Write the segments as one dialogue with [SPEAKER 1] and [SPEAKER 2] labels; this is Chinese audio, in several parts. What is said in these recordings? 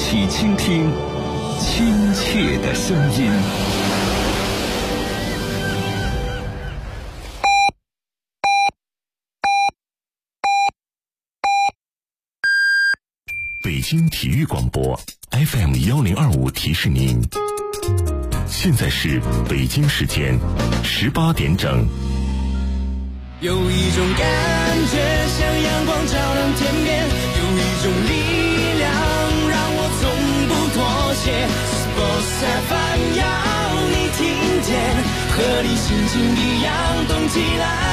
[SPEAKER 1] 起倾听亲切的声音。
[SPEAKER 2] 北京体育广播 FM1025 提示您，现在是北京时间18点整。
[SPEAKER 3] 有一种感觉像阳光照亮天边，有一种力量让我从不妥协。Sports FM 要你听见，和你心情一样动起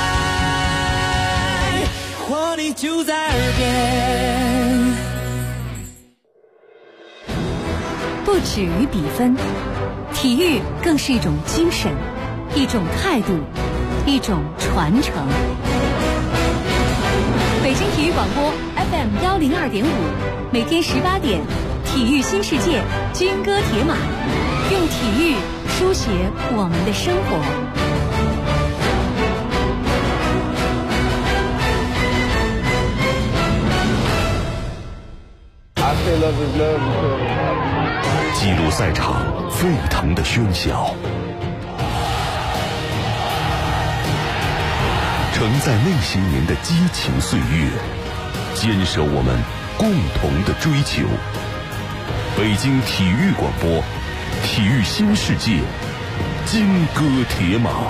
[SPEAKER 3] 来，活力就在耳边。
[SPEAKER 4] 不止于比分，体育更是一种精神，一种态度，一种传承。北京体育广播 FM102.5，每天18点，体育新世界，军歌铁马，用体育书写我们的生活。
[SPEAKER 2] 记录赛场沸腾的喧嚣，承载那些年的激情岁月，坚守我们共同的追求。北京体育广播，体育新世界，金戈铁马。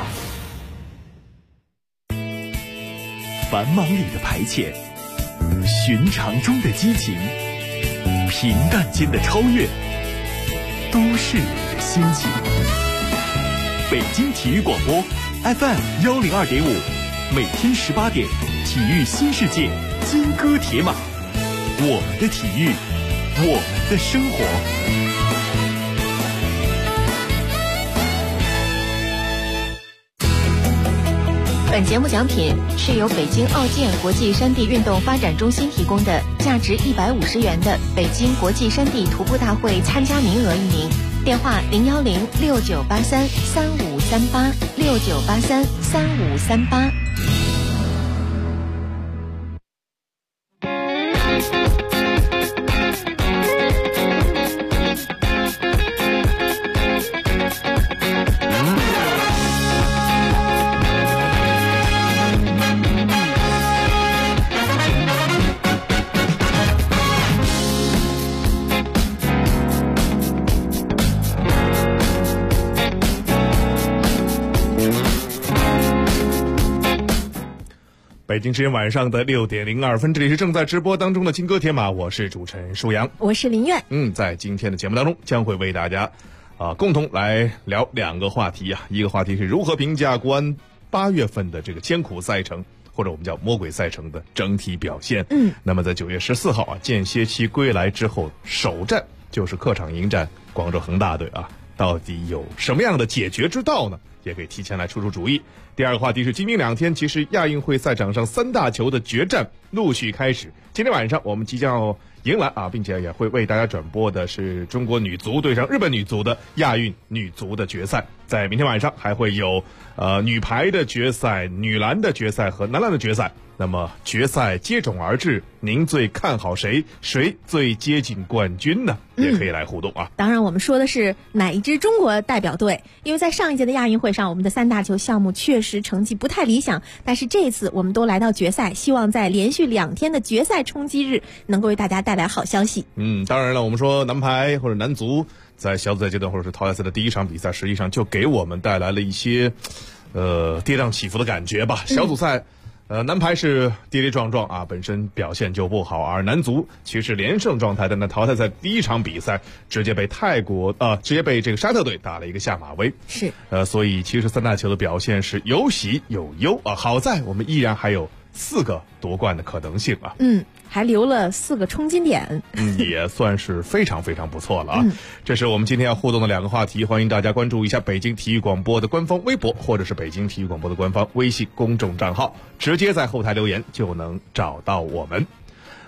[SPEAKER 5] 繁忙里的排遣，寻常中的激情，平淡间的超越，都是你的心情。北京体育广播 FM102.5，每天18点，体育新世界，金戈铁马，我们的体育，我们的生活。
[SPEAKER 6] 本节目奖品是由北京奥健国际山地运动发展中心提供的，价值150元的北京国际山地徒步大会参加名额1名。电话01069833538，69833538。
[SPEAKER 7] 北京时间晚上的6点02分，这里是正在直播当中的金戈铁马，我是主持人舒阳，
[SPEAKER 4] 我是林苑。
[SPEAKER 7] 在今天的节目当中，将会为大家共同来聊2个话题啊。一个话题是如何评价国安8月份的这个艰苦赛程，或者我们叫魔鬼赛程的整体表现。那么在9月14号啊，间歇期归来之后，首战就是客场迎战广州恒大队啊，到底有什么样的解决之道呢？也可以提前来出主意。第2个话题是今明2天，其实亚运会赛场上3大球的决战陆续开始。今天晚上我们即将要迎来并且也会为大家转播的是中国女足对上日本女足的亚运女足的决赛。在明天晚上还会有女排的决赛、女篮的决赛和男篮的决赛。那么决赛接踵而至，您最看好谁？谁最接近冠军呢？也可以来互动啊。
[SPEAKER 4] 当然我们说的是哪一支中国代表队，因为在上一届的亚运会上，我们的3大球项目确实成绩不太理想，但是这一次我们都来到决赛，希望在连续2天的决赛冲击日能够为大家带来好消息。
[SPEAKER 7] 当然了，我们说男排或者男足在小组赛阶段或者是淘汰赛的第1场比赛，实际上就给我们带来了一些跌宕起伏的感觉吧。小组赛男排是跌跌撞撞本身表现就不好，而男足其实连胜状态的，那淘汰赛第1场比赛直接被这个沙特队打了一个下马威。
[SPEAKER 4] 是
[SPEAKER 7] 所以其实3大球的表现是有喜有忧好在我们依然还有4个夺冠的可能性啊。
[SPEAKER 4] 还留了4个冲金点，
[SPEAKER 7] 也算是非常非常不错了啊。这是我们今天要互动的2个话题，欢迎大家关注一下北京体育广播的官方微博，或者是北京体育广播的官方微信公众账号，直接在后台留言就能找到我们。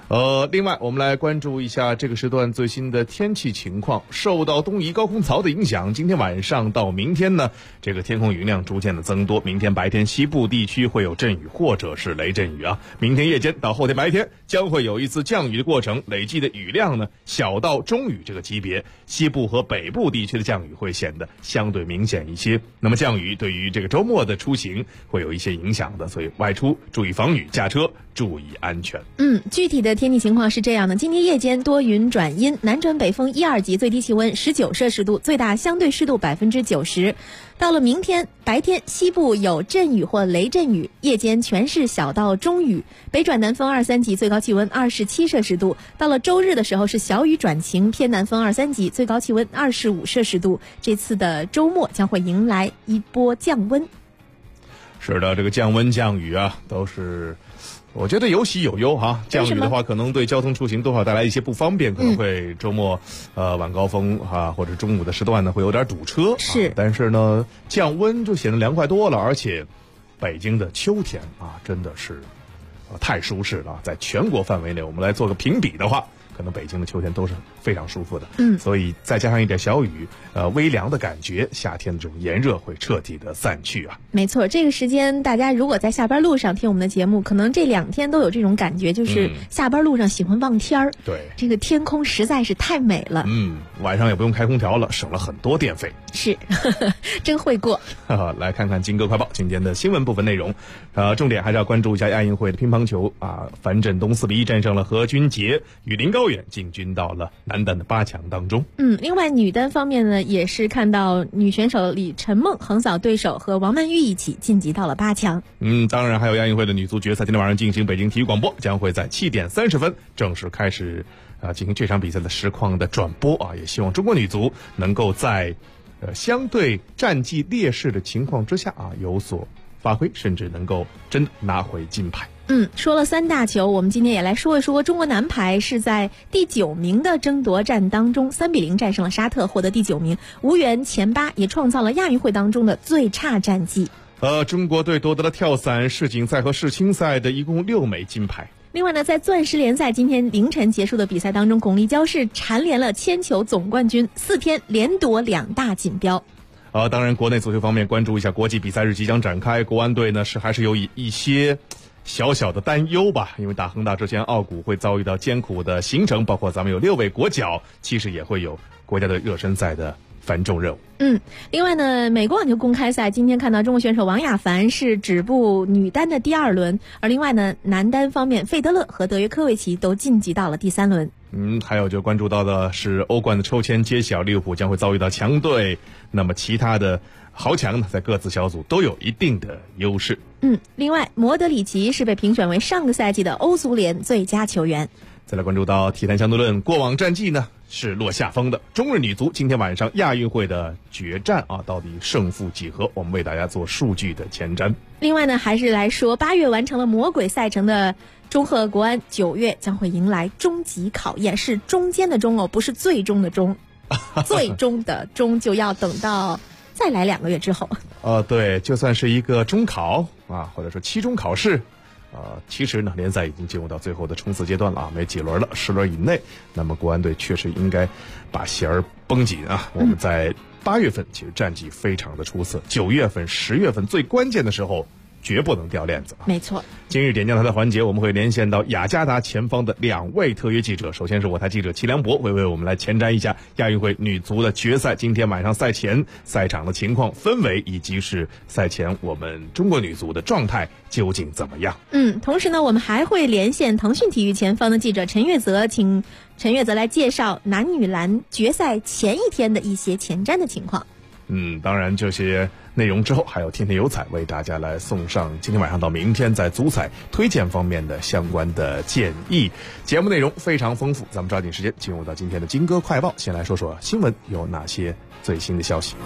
[SPEAKER 7] 另外我们来关注一下这个时段最新的天气情况。受到东移高空槽的影响，今天晚上到明天呢，这个天空云量逐渐的增多。明天白天西部地区会有阵雨或者是雷阵雨啊。明天夜间到后天白天将会有一次降雨的过程，累计的雨量呢小到中雨这个级别。西部和北部地区的降雨会显得相对明显一些。那么降雨对于这个周末的出行会有一些影响的，所以外出注意防雨，驾车注意安全。
[SPEAKER 4] 具体的天气情况是这样的：今天夜间多云转阴，南转北风1、2级，最低气温19摄氏度，最大相对湿度90%。到了明天白天，西部有阵雨或雷阵雨，夜间全是小到中雨，北转南风2、3级，最高气温27摄氏度。到了周日的时候是小雨转晴，偏南风2、3级，最高气温25摄氏度。这次的周末将会迎来一波降温。
[SPEAKER 7] 是的，这个降温降雨啊，都是我觉得有喜有忧哈。降雨的话，可能对交通出行多少带来一些不方便，可能会周末晚高峰啊，或者中午的时段呢会有点堵车。
[SPEAKER 4] 是，
[SPEAKER 7] 但是呢，降温就显得凉快多了，而且北京的秋天啊，真的是太舒适了。在全国范围内，我们来做个评比的话，可能北京的秋天都是非常舒服的。所以再加上一点小雨，微凉的感觉，夏天的这种炎热会彻底的散去啊。
[SPEAKER 4] 没错，这个时间大家如果在下班路上听我们的节目，可能这2天都有这种感觉，就是下班路上喜欢望天儿。
[SPEAKER 7] 对，
[SPEAKER 4] 这个天空实在是太美了。
[SPEAKER 7] 晚上也不用开空调了，省了很多电费。
[SPEAKER 4] 是，真会过。
[SPEAKER 7] 来看看金歌快报今天的新闻部分内容。重点还是要关注一下亚运会的乒乓球啊，樊振东4比1战胜了何君杰，与林高远进军到了男单的8强当中。
[SPEAKER 4] 另外女单方面呢，也是看到女选手李晨梦横扫对手，和王曼玉一起晋级到了8强。
[SPEAKER 7] 当然还有亚运会的女足决赛，今天晚上进行，北京体育广播将会在7点30分正式开始进行这场比赛的实况的转播啊，也希望中国女足能够在相对战绩劣势的情况之下啊有所发挥，甚至能够真的拿回金牌。
[SPEAKER 4] 说了3大球，我们今天也来说一说中国男排是在第9名的争夺战当中3比0战胜了沙特，获得第9名，无缘前8，也创造了亚运会当中的最差战绩。
[SPEAKER 7] 中国队夺得了跳伞、世锦赛和世青赛的一共6枚金牌。
[SPEAKER 4] 另外呢，在钻石联赛今天凌晨结束的比赛当中，巩立姣是蝉联了铅球总冠军，4天连夺2大锦标。
[SPEAKER 7] 当然国内足球方面关注一下，国际比赛日即将展开，国安队呢还是有一些小小的担忧吧，因为打恒大之前，奥古会遭遇到艰苦的行程，包括咱们有6位国脚，其实也会有国家队热身赛的繁重任务。
[SPEAKER 4] 另外呢，美国网球公开赛今天看到中国选手王雅凡是止步女单的第2轮，而另外呢，男单方面，费德勒和德约科维奇都晋级到了第3轮。
[SPEAKER 7] 还有就关注到的是欧冠的抽签揭晓，利物浦将会遭遇到强队，那么其他的豪强呢，在各自小组都有一定的优势。
[SPEAKER 4] 另外，莫德里奇是被评选为上个赛季的欧足联最佳球员。
[SPEAKER 7] 再来关注到体坛相对论，过往战绩呢是落下风的。中日女足今天晚上亚运会的决战啊，到底胜负几何？我们为大家做数据的前瞻。
[SPEAKER 4] 另外呢，还是来说8月完成了魔鬼赛程的中赫国安，9月将会迎来终极考验，是中间的中哦，不是最终的终，最终的终就要等到再来2个月之后。
[SPEAKER 7] 对，就算是一个中考啊，或者说期中考试。其实呢，联赛已经进入到最后的冲刺阶段了啊，没几轮了，10轮以内。那么国安队确实应该把弦儿绷紧啊。我们在8月份其实战绩非常的出色，9月份、10月份最关键的时候绝不能掉链子。
[SPEAKER 4] 没错。
[SPEAKER 7] 今日点将台的环节，我们会连线到雅加达前方的2位特约记者。首先是我台记者齐良博，会为我们来前瞻一下亚运会女足的决赛，今天晚上赛前赛场的情况、氛围，以及是赛前我们中国女足的状态究竟怎么样。
[SPEAKER 4] 同时呢，我们还会连线腾讯体育前方的记者陈月泽，请陈月泽来介绍男女篮决赛前一天的一些前瞻的情况。
[SPEAKER 7] 当然这些内容之后还有天天有彩为大家来送上今天晚上到明天在足彩推荐方面的相关的建议。节目内容非常丰富，咱们抓紧时间进入到今天的金歌快报。先来说说新闻有哪些最新的消息。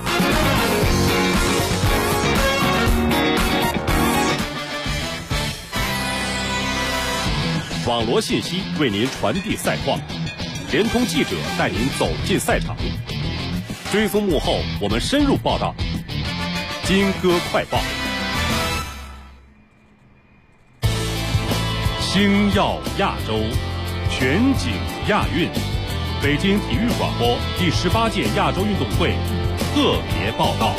[SPEAKER 2] 网罗信息为您传递赛况，联通记者带您走进赛场，追踪幕后，我们深入报道。金歌快报，星耀亚洲。
[SPEAKER 8] 全景亚运，北京体育广播第18届亚洲运动会特别报道。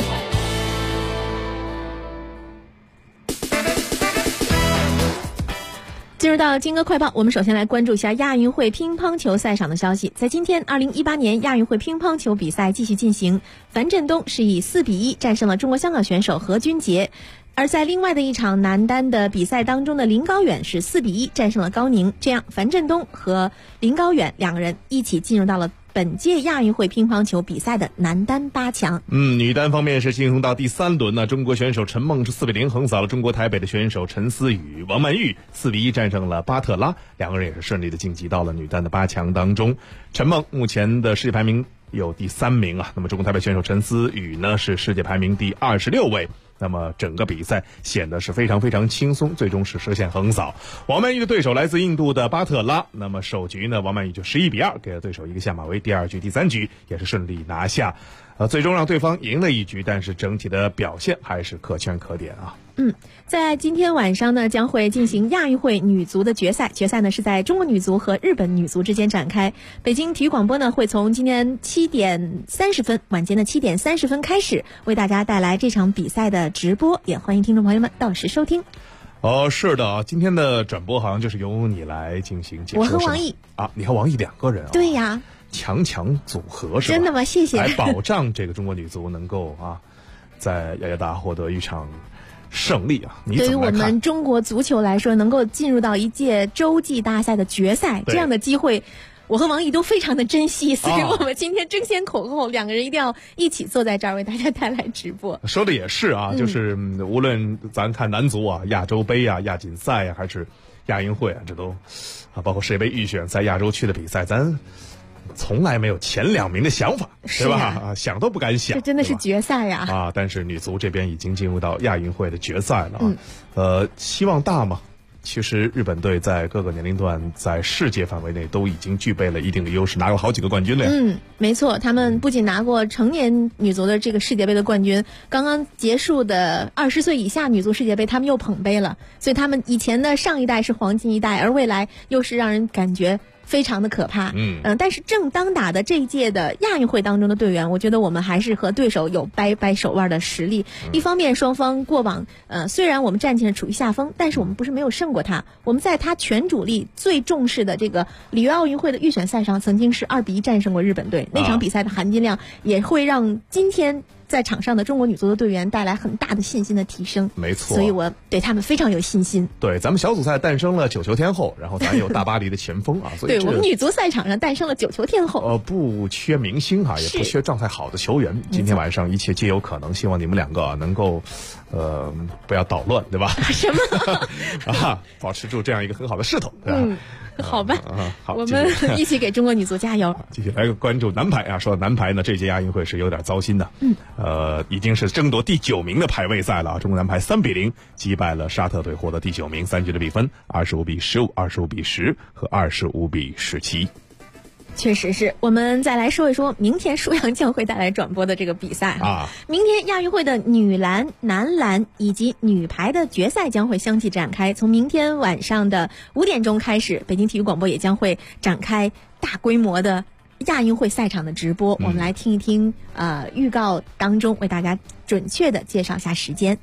[SPEAKER 4] 进入到金歌快报，我们首先来关注一下亚运会乒乓球赛场的消息。在今天2018年亚运会乒乓球比赛继续进行，樊振东是以4-1战胜了中国香港选手何君杰。而在另外的一场男单的比赛当中的林高远是4-1战胜了高宁，这样樊振东和林高远两个人一起进入到了本届亚运会乒乓球比赛的男单8强。
[SPEAKER 7] 女单方面是进入到第3轮呢，中国选手陈梦是4-0横扫了中国台北的选手陈思雨，王曼玉4-1战胜了巴特拉，两个人也是顺利的晋级到了女单的8强当中。陈梦目前的世界排名有第3名啊，那么中国台北选手陈思雨呢是世界排名第26位。那么整个比赛显得是非常非常轻松，最终是实现横扫。王曼玉的对手来自印度的巴特拉，那么首局呢，王曼玉就11-2给了对手一个下马威，第2局、第3局也是顺利拿下，最终让对方赢了1局，但是整体的表现还是可圈可点啊。
[SPEAKER 4] 在今天晚上呢，将会进行亚运会女足的决赛。决赛呢是在中国女足和日本女足之间展开。北京体育广播呢会从今天7点30分，晚间的7点30分开始，为大家带来这场比赛的直播，也欢迎听众朋友们到时收听。
[SPEAKER 7] 是的，今天的转播好像就是由你来进行解说。
[SPEAKER 4] 我和王毅
[SPEAKER 7] 啊，你和王毅2个人啊？
[SPEAKER 4] 对呀，
[SPEAKER 7] 强组合是吧？
[SPEAKER 4] 真的吗？谢谢。
[SPEAKER 7] 来保障这个中国女足能够在雅加达获得一场胜利啊！你
[SPEAKER 4] 对于我
[SPEAKER 7] 怎么来看？
[SPEAKER 4] 们中国足球来说，能够进入到一届洲际大赛的决赛，这样的机会，我和王毅都非常的珍惜，所以我们今天争先恐后，两个人一定要一起坐在这儿为大家带来直播。
[SPEAKER 7] 说的也是啊，就是无论咱看男足啊、亚洲杯啊、亚锦赛啊，还是亚运会啊，这都包括世界杯预选赛、亚洲区的比赛，咱从来没有前2名的想法，对吧？想都不敢想。
[SPEAKER 4] 这真的是决赛呀！
[SPEAKER 7] 但是女足这边已经进入到亚运会的决赛了希望大吗？其实日本队在各个年龄段在世界范围内都已经具备了一定的优势，拿了好几个冠军了呀。
[SPEAKER 4] 没错，他们不仅拿过成年女足的这个世界杯的冠军，刚刚结束的20岁以下女足世界杯他们又捧杯了，所以他们以前的上一代是黄金一代，而未来又是让人感觉非常的可怕。但是正当打的这一届的亚运会当中的队员，我觉得我们还是和对手有掰手腕的实力。一方面双方过往虽然我们战绩处于下风，但是我们不是没有胜过他，我们在他全主力最重视的这个里约奥运会的预选赛上曾经是2-1战胜过日本队，那场比赛的含金量也会让今天在场上的中国女足的队员带来很大的信心的提升。
[SPEAKER 7] 没错，
[SPEAKER 4] 所以我对他们非常有信心。
[SPEAKER 7] 对，咱们小组赛诞生了9球天后，然后咱有大巴黎的前锋所以
[SPEAKER 4] 对，我们女足赛场上诞生了9球天后。
[SPEAKER 7] 不缺明星也不缺状态好的球员。今天晚上一切皆有可能，希望你们2个能够不要捣乱，对吧？
[SPEAKER 4] 什么
[SPEAKER 7] 保持住这样一个很好的势头，对吧？
[SPEAKER 4] 好吧，
[SPEAKER 7] 好，
[SPEAKER 4] 我们一起给中国女足加油。
[SPEAKER 7] 继续来关注男排说到男排呢，这届亚运会是有点糟心的。已经是争夺第9名的排位赛了。中国男排3-0击败了沙特队，获得第9名，3局的比分25-15、25-10和25-17。
[SPEAKER 4] 确实是。我们再来说一说明天舒阳将会带来转播的这个比赛明天亚运会的女篮、男篮以及女排的决赛将会相继展开。从明天晚上的5点钟开始，北京体育广播也将会展开大规模的亚运会赛场的直播。我们来听一听预告当中为大家准确的介绍一下时间。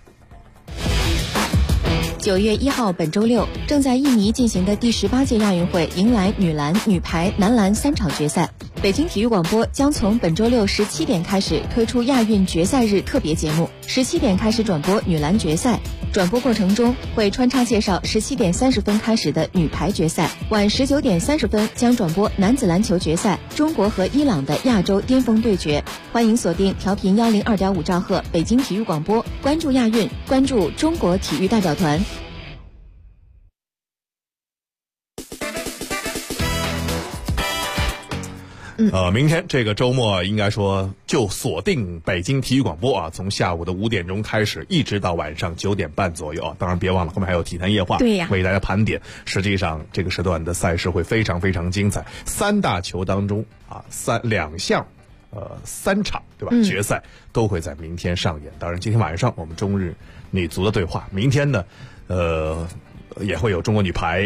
[SPEAKER 6] 9月1号，本周六，正在印尼进行的第18届亚运会迎来女篮、女排、男篮3场决赛。北京体育广播将从本周六17点开始推出亚运决赛日特别节目，17点开始转播女篮决赛。转播过程中会穿插介绍17点30分开始的女排决赛，晚19点30分将转播男子篮球决赛，中国和伊朗的亚洲巅峰对决。欢迎锁定调频102.5兆赫北京体育广播，关注亚运，关注中国体育代表团。
[SPEAKER 7] 明天这个周末应该说就锁定北京体育广播从下午的5点钟开始，一直到晚上9点半左右当然别忘了后面还有体坛夜话，
[SPEAKER 4] 对呀，
[SPEAKER 7] 为大家盘点。实际上这个时段的赛事会非常非常精彩，3大球当中2项3场对吧？决赛都会在明天上演。当然今天晚上我们中日女足的对话，明天呢也会有中国女排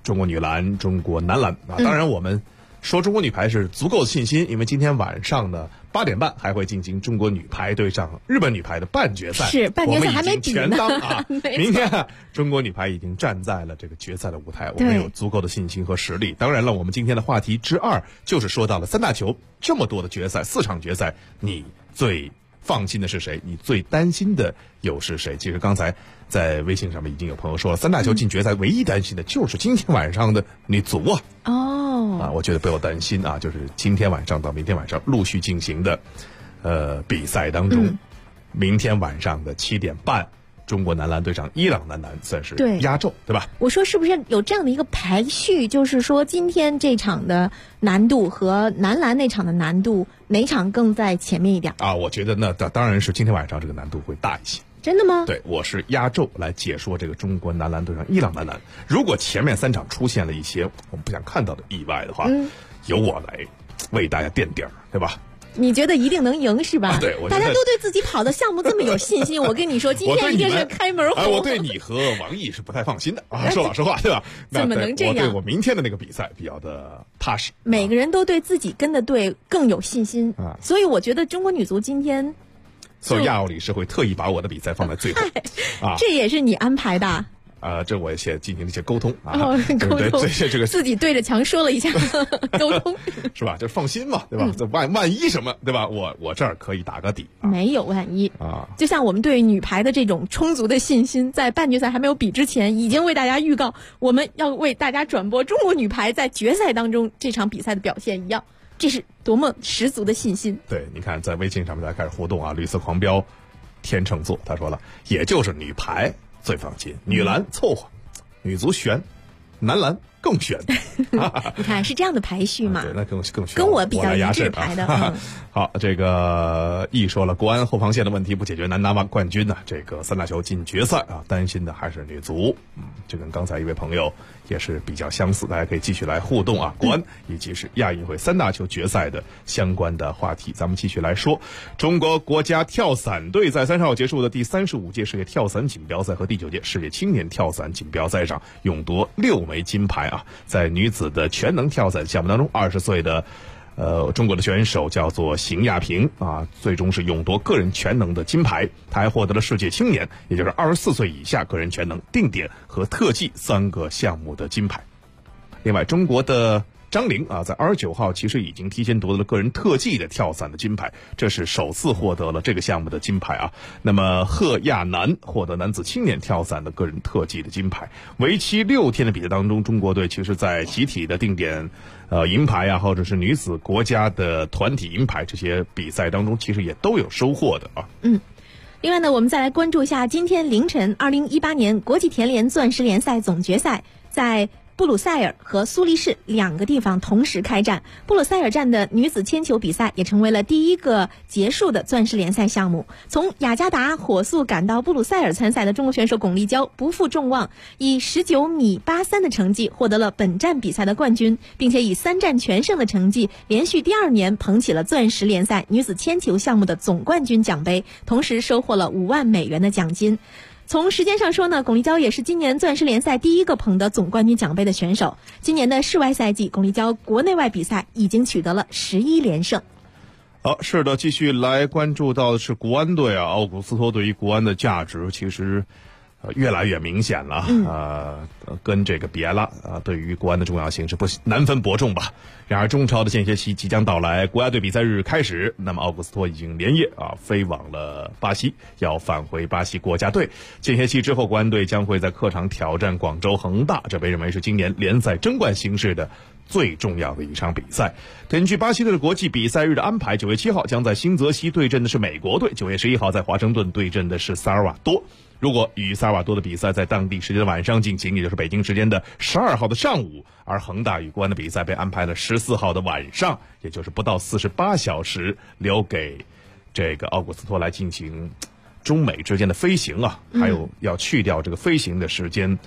[SPEAKER 7] 中国女篮、中国男篮啊。当然我们说中国女排是足够的信心，因为今天晚上呢8点半还会进行中国女排对上日本女排的半决赛，
[SPEAKER 4] 是半决赛还没比呢，
[SPEAKER 7] 全当啊！明天中国女排已经站在了这个决赛的舞台，我们有足够的信心和实力。当然了，我们今天的话题之2就是说到了三大球这么多的决赛，4场决赛，你最放心的是谁？你最担心的又是谁？其实刚才在微信上面已经有朋友说了，三大球进决赛唯一担心的就是今天晚上的女足啊。我觉得不要担心啊，就是今天晚上到明天晚上陆续进行的比赛当中，明天晚上的7点半，中国男篮对上伊朗男篮算是压轴，对吧？
[SPEAKER 4] 我说是不是有这样的一个排序，就是说今天这场的难度和男篮那场的难度，哪场更在前面一点
[SPEAKER 7] 啊？我觉得那当然是今天晚上这个难度会大一些。
[SPEAKER 4] 真的吗？
[SPEAKER 7] 对，我是压轴来解说这个中国男篮对上伊朗男篮。如果前面3场出现了一些我们不想看到的意外的话，由我来为大家垫底儿，对吧？
[SPEAKER 4] 你觉得一定能赢是吧？
[SPEAKER 7] 对，
[SPEAKER 4] 大家都对自己跑的项目这么有信心，我跟你说，今天一定是开门红。
[SPEAKER 7] 我对你和王毅是不太放心的啊，说老实话，对吧？
[SPEAKER 4] 怎么能这样？
[SPEAKER 7] 我对我明天的那个比赛比较的踏实。
[SPEAKER 4] 每个人都对自己跟的队更有信心啊，所以我觉得中国女足今天。
[SPEAKER 7] 所以亚奥理事会特意把我的比赛放在最后
[SPEAKER 4] 啊，这也是你安排的。
[SPEAKER 7] 这我也进行了一些沟通啊，
[SPEAKER 4] 沟通，
[SPEAKER 7] 这个
[SPEAKER 4] 自己对着墙说了一下沟通，
[SPEAKER 7] 是吧？就是放心嘛，对吧？万一什么，对吧？我这儿可以打个底，
[SPEAKER 4] 没有万一啊。就像我们对女排的这种充足的信心，在半决赛还没有比之前，已经为大家预告，我们要为大家转播中国女排在决赛当中这场比赛的表现一样。这是多么十足的信心！
[SPEAKER 7] 对，你看在微信上面大家开始互动啊，绿色狂飙天秤座他说了，也就是女排最放心，女篮凑合，女足悬，男篮更悬。
[SPEAKER 4] 你看是这样的排序嘛？
[SPEAKER 7] 对，那更悬，
[SPEAKER 4] 跟我比较一致排的。
[SPEAKER 7] 好，这个易说了，国安后防线的问题不解决难拿冠军呢。这个三大球进决赛啊，担心的还是女足。这跟刚才一位朋友也是比较相似，大家可以继续来互动啊。国安以及是亚运会三大球决赛的相关的话题，咱们继续来说。中国国家跳伞队在30号结束的第35届世界跳伞锦标赛和第9届世界青年跳伞锦标赛上，勇夺6枚金牌啊！在女子的全能跳伞项目当中，20岁的中国的选手叫做邢亚平啊，最终是勇夺个人全能的金牌。他还获得了世界青年，也就是24岁以下个人全能、定点和特技3个项目的金牌。另外，中国的张琳啊，在29号其实已经提前夺得了个人特技的跳伞的金牌，这是首次获得了这个项目的金牌啊。那么贺亚楠获得男子青年跳伞的个人特技的金牌。为期6天的比赛当中，中国队其实在集体的定点银牌啊，或者是女子国家的团体银牌这些比赛当中，其实也都有收获的啊。
[SPEAKER 4] 另外呢，我们再来关注一下今天凌晨2018年国际田联钻石联赛总决赛在布鲁塞尔和苏黎世2个地方同时开战。布鲁塞尔站的女子铅球比赛也成为了第一个结束的钻石联赛项目。从雅加达火速赶到布鲁塞尔参赛的中国选手巩立姣不负众望，以19.83米的成绩获得了本站比赛的冠军，并且以3战全胜的成绩连续第2年捧起了钻石联赛女子铅球项目的总冠军奖杯，同时收获了5万美元的奖金。从时间上说呢，巩立姣也是今年钻石联赛第一个捧得总冠军奖杯的选手。今年的世外赛季，巩立姣国内外比赛已经取得了11连胜。
[SPEAKER 7] 好，是的，继续来关注到的是国安队啊，奥古斯托对于国安的价值其实越来越明显了跟这个比埃拉对于国安的重要性是难分伯仲吧。然而中超的间歇期即将到来，国家队比赛日开始，那么奥古斯托已经连夜飞往了巴西，要返回巴西国家队。间歇期之后，国安队将会在客场挑战广州恒大，这被认为是今年联赛争冠形势的最重要的一场比赛。根据巴西队的国际比赛日的安排，9月7号将在新泽西对阵的是美国队，9月11号在华盛顿对阵的是萨尔瓦多。如果与萨尔瓦多的比赛在当地时间的晚上进行，也就是北京时间的12号的上午，而恒大与国安的比赛被安排了14号的晚上，也就是不到48小时，留给这个奥古斯托来进行中美之间的飞行还有要去掉这个飞行的时间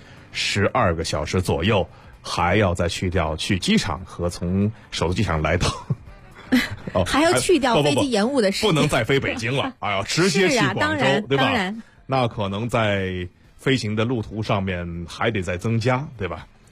[SPEAKER 7] 12个小时左右，还要再去掉去机场和从首都机场来到
[SPEAKER 4] 还要去掉飞机延误的时间，
[SPEAKER 7] 不能再飞北京了直接去广州，对吧？
[SPEAKER 4] 当然
[SPEAKER 7] 那可能在飞行的路途上面还得再增加，对吧？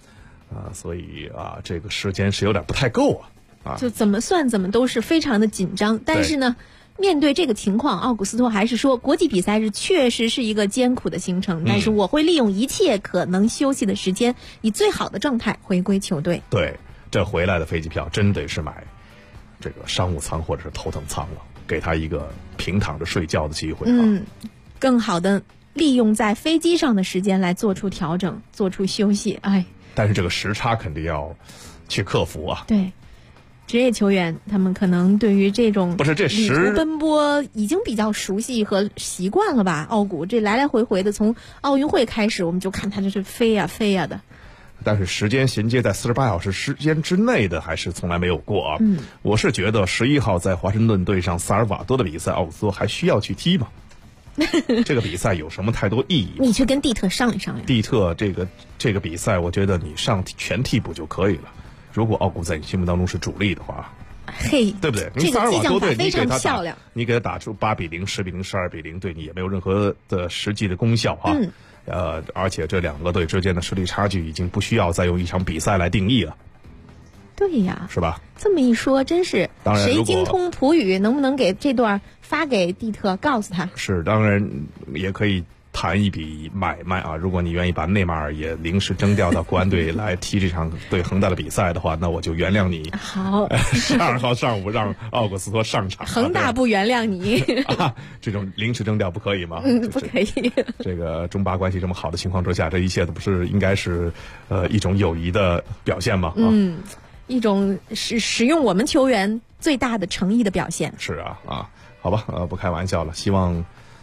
[SPEAKER 7] 所以这个时间是有点不太够
[SPEAKER 4] 就怎么算怎么都是非常的紧张。但是呢，面对这个情况，奥古斯托还是说，国际比赛日确实是一个艰苦的行程，但是我会利用一切可能休息的时间，以最好的状态回归球队。
[SPEAKER 7] 对，这回来的飞机票真得是买这个商务舱或者是头等舱了，给他一个平躺着睡觉的机会
[SPEAKER 4] 更好的利用在飞机上的时间来做出调整，做出休息。
[SPEAKER 7] 但是这个时差肯定要去克服
[SPEAKER 4] 对，职业球员他们可能对于这种旅途奔波已经比较熟悉和习惯了吧。奥古这来来回回的，从奥运会开始我们就看他就是飞呀的。
[SPEAKER 7] 但是时间衔接在48小时时间之内的还是从来没有过我是觉得11号在华盛顿对上萨尔瓦多的比赛，奥古斯托还需要去踢吗？这个比赛有什么太多意义？
[SPEAKER 4] 你去跟蒂特商量商量。
[SPEAKER 7] 蒂特这个比赛，我觉得你上全替补就可以了。如果奥古在你心目当中是主力的话，
[SPEAKER 4] 对
[SPEAKER 7] 不对？
[SPEAKER 4] 这个激将法非常漂亮。
[SPEAKER 7] 你给他打出8-0、10-0、12-0，对你也没有任何的实际的功效而且这两个队之间的实力差距已经不需要再用一场比赛来定义了。
[SPEAKER 4] 对呀，
[SPEAKER 7] 是吧？
[SPEAKER 4] 这么一说，真是谁精通普语，能不能给这段发给蒂特，告诉他？
[SPEAKER 7] 是，当然也可以谈一笔买卖如果你愿意把内马尔也临时征调到国安队来踢这场对恒大的比赛的话，那我就原谅你。
[SPEAKER 4] 好
[SPEAKER 7] ，12号上午让奥古斯托上场。
[SPEAKER 4] 恒大不原谅你
[SPEAKER 7] 这种临时征调不可以吗？
[SPEAKER 4] 不可以。
[SPEAKER 7] 这个中巴关系这么好的情况之下，这一切都不是应该是一种友谊的表现吗？
[SPEAKER 4] 一种使用我们球员最大的诚意的表现。
[SPEAKER 7] 是好吧，不开玩笑了。希望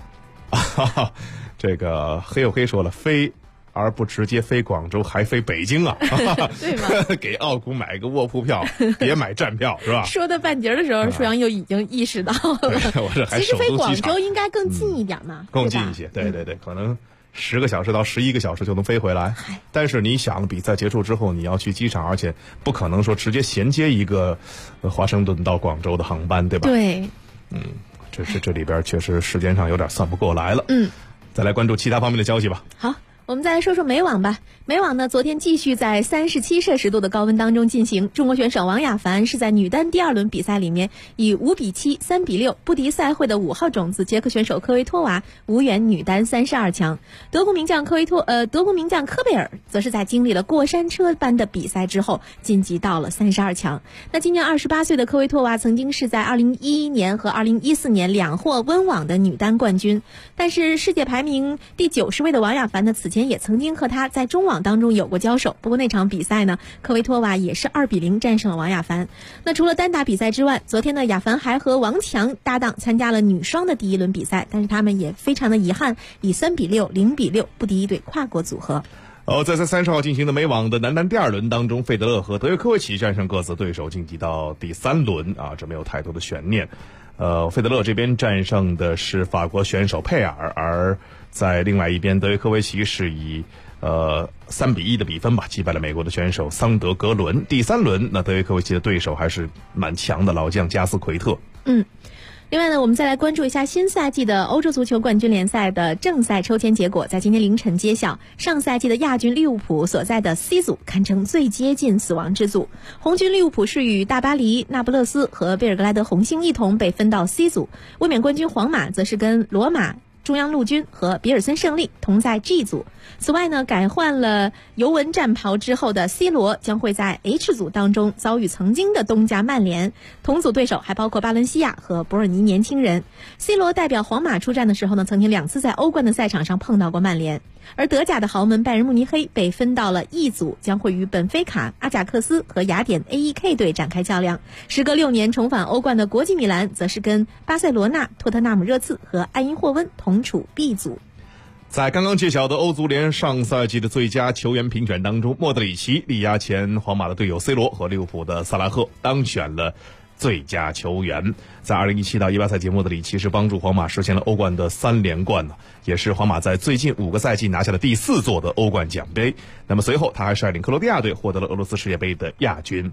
[SPEAKER 7] 这个黑又黑说了，飞而不直接飞广州，还飞北京
[SPEAKER 4] 对吗？
[SPEAKER 7] 给奥古买个卧铺票，别买站票，是吧？
[SPEAKER 4] 说到半截的时候，舒阳又已经意识到了。其实飞广州应该更近一点嘛，
[SPEAKER 7] 更近一些。对，可能10个小时到11个小时就能飞回来。但是你想，比赛结束之后你要去机场，而且不可能说直接衔接一个华盛顿到广州的航班，对吧？
[SPEAKER 4] 对。
[SPEAKER 7] 这里边确实时间上有点算不过来了。再来关注其他方面的消息吧。
[SPEAKER 4] 好，我们再来说说美网吧。美网呢，昨天继续在37摄氏度的高温当中进行。中国选手王雅凡是在女单第2轮比赛里面以5-7、3-6不敌赛会的5号种子捷克选手科维托娃，无缘女单32强。德国名将科贝尔则是在经历了过山车般的比赛之后晋级到了32强。那今年28岁的科维托娃曾经是在2011年和2014年2获温网的女单冠军，但是世界排名第90位的王雅凡呢，此前也曾经和她在中网当中有过交手，不过那场比赛呢，科维托娃也是2-0战胜了王雅凡。那除了单打比赛之外，昨天呢，雅凡还和王强搭档参加了女双的第1轮比赛，但是他们也非常的遗憾，以3-6、0-6不敌一对跨国组合。
[SPEAKER 7] 在30号进行的美网的男单第2轮当中，费德勒和德约科维奇战胜各自对手，晋级到第3轮这没有太多的悬念。费德勒这边战胜的是法国选手佩尔，而在另外一边，德约科维奇是以3-1的比分击败了美国的选手桑德格伦。第3轮，那德约科维奇的对手还是蛮强的老将加斯奎特。
[SPEAKER 4] 另外呢，我们再来关注一下新赛季的欧洲足球冠军联赛的正赛抽签结果，在今天凌晨揭晓。上赛季的亚军利物浦所在的 C 组堪称最接近死亡之组，红军利物浦是与大巴黎、那不勒斯和贝尔格莱德红星一同被分到 C 组，卫冕冠军皇马则是跟罗马、中央陆军和比尔森胜利同在 G 组。此外呢，改换了尤文战袍之后的 C 罗将会在 H 组当中遭遇曾经的东家曼联，同组对手还包括巴伦西亚和伯尔尼年轻人。C 罗代表皇马出战的时候呢，曾经2次在欧冠的赛场上碰到过曼联。而德甲的豪门拜仁慕尼黑被分到了 E 组，将会与本菲卡、阿贾克斯和雅典 AEK 队展开较量。时隔6年重返欧冠的国际米兰则是跟巴塞罗那、托特纳姆热刺和埃因霍温同处 B 组。
[SPEAKER 7] 在刚刚揭晓的欧足联上赛季的最佳球员评选当中，莫德里奇力压前皇马的队友 C 罗和利物浦的萨拉赫当选了最佳球员。在2017到18赛季，莫德里奇是帮助皇马实现了欧冠的3连冠也是皇马在最近5个赛季拿下的第4座的欧冠奖杯。那么随后他还率领克罗地亚队获得了俄罗斯世界杯的亚军。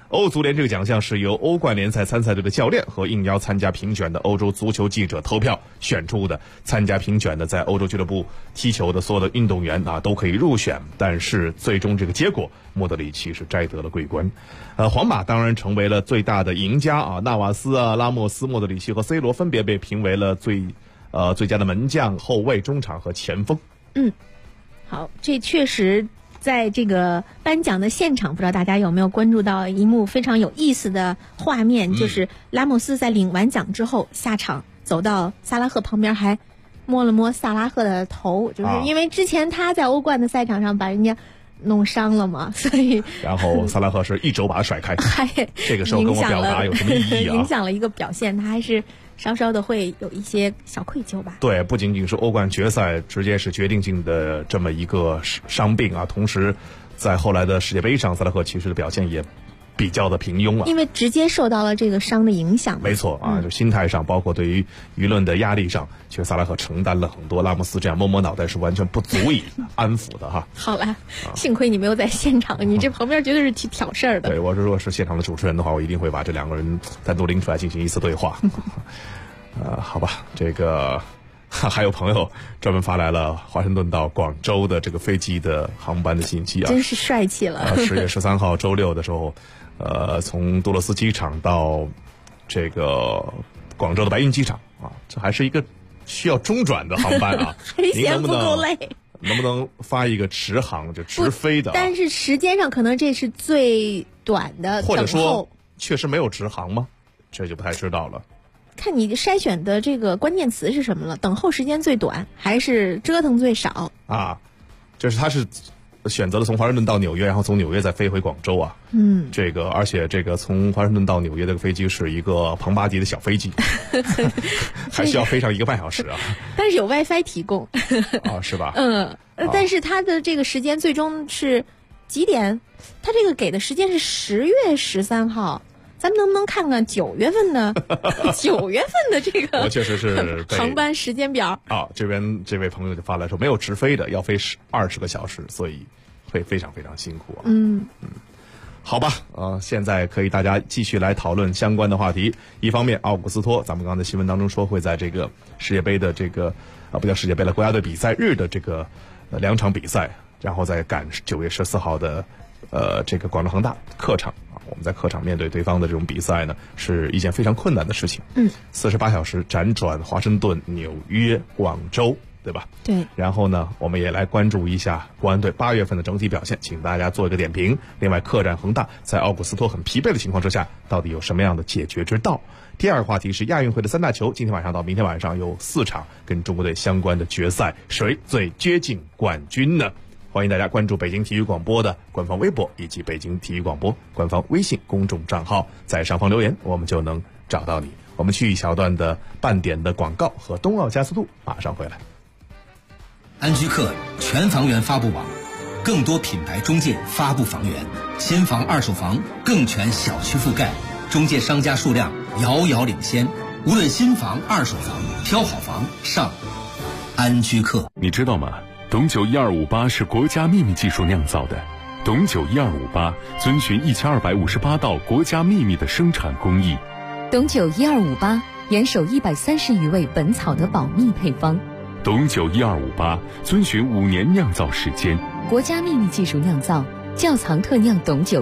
[SPEAKER 7] 欧足联这个奖项是由欧冠联赛参赛队的教练和应邀参加评选的欧洲足球记者投票选出的。参加评选的在欧洲俱乐部踢球的所有的运动员都可以入选，但是最终这个结果，莫德里奇是摘得了桂冠。皇马当然成为了最大的赢家啊，纳瓦斯拉莫斯、莫德里奇和 C 罗分别被评为了最佳的门将、后卫、中场和前锋。
[SPEAKER 4] 好，这确实。在这个颁奖的现场，不知道大家有没有关注到一幕非常有意思的画面，就是拉莫斯在领完奖之后下场，走到萨拉赫旁边，还摸了摸萨拉赫的头，就是因为之前他在欧冠的赛场上把人家弄伤了嘛，所以
[SPEAKER 7] 然后萨拉赫是一肘把他甩开，这个时候跟我表达有什么意义啊？
[SPEAKER 4] 影响了一个表现，他还是稍稍的会有一些小愧疚吧。
[SPEAKER 7] 对，不仅仅是欧冠决赛直接是决定性的这么一个伤病啊，同时在后来的世界杯上，萨拉赫其实的表现也比较的平庸了，
[SPEAKER 4] 因为直接受到了这个伤的影响。
[SPEAKER 7] 没错啊，就心态上，包括对于舆论的压力上，其实萨拉赫承担了很多，拉莫斯这样摸摸脑袋是完全不足以安抚的哈。
[SPEAKER 4] 好了，幸亏你没有在现场，你这旁边绝对是去挑事儿的。
[SPEAKER 7] 对，我如果是现场的主持人的话，我一定会把这两个人单独拎出来进行一次对话。好吧，这个还有朋友专门发来了华盛顿到广州的这个飞机的航班的信息啊，
[SPEAKER 4] 真是帅气了。
[SPEAKER 7] 10月13号周六的时候，从杜勒斯机场到这个广州的白云机场啊，这还是一个需要中转的航班啊，
[SPEAKER 4] 还嫌不够累。
[SPEAKER 7] 能不能发一个直航就直飞的？
[SPEAKER 4] 但是时间上可能这是最短的，
[SPEAKER 7] 或者说确实没有直航吗？这就不太知道了。
[SPEAKER 4] 看你筛选的这个关键词是什么了，等候时间最短还是折腾最少
[SPEAKER 7] 啊？就是他是选择了从华盛顿到纽约，然后从纽约再飞回广州啊。这个而且这个从华盛顿到纽约这个飞机是一个庞巴迪的小飞机，还需要飞上1个半小时啊。
[SPEAKER 4] 但是有 WiFi 提供
[SPEAKER 7] 啊，是吧？
[SPEAKER 4] 但是他的这个时间最终是几点？他这个给的时间是10月13号。咱们能不能看看9月份的这个？
[SPEAKER 7] 我确实是
[SPEAKER 4] 航班时间表
[SPEAKER 7] 啊。这边这位朋友就发来说，没有直飞的，要飞20个小时，所以会非常非常辛苦啊。好吧，现在可以大家继续来讨论相关的话题。一方面，奥古斯托，咱们刚才新闻当中说会在这个世界杯的这个不叫世界杯了，国家队比赛日的这个2场比赛，然后再赶9月14号的这个广州恒大客场啊，我们在客场面对对方的这种比赛呢，是一件非常困难的事情。48小时辗转华盛顿、纽约、广州，对吧？
[SPEAKER 4] 对。
[SPEAKER 7] 然后呢，我们也来关注一下国安队8月份的整体表现，请大家做一个点评。另外，客战恒大在奥古斯托很疲惫的情况之下，到底有什么样的解决之道？第二个话题是亚运会的3大球，今天晚上到明天晚上有4场跟中国队相关的决赛，谁最接近冠军呢？欢迎大家关注北京体育广播的官方微博以及北京体育广播官方微信公众账号，在上方留言，我们就能找到你。我们去一小段的半点的广告和冬奥加速度，马上回来。
[SPEAKER 9] 安居客全房源发布网，更多品牌中介发布房源，新房二手房更全小区覆盖，中介商家数量遥遥领先。无论新房二手房，挑好房上安居客。
[SPEAKER 2] 你知道吗？董酒1258是国家秘密技术酿造的。董酒1258遵循1258道国家秘密的生产工艺。
[SPEAKER 10] 董酒1258严守130余味本草的保密配方。
[SPEAKER 2] 董酒1258遵循5年酿造时间，
[SPEAKER 10] 国家秘密技术酿造，窖藏特酿董酒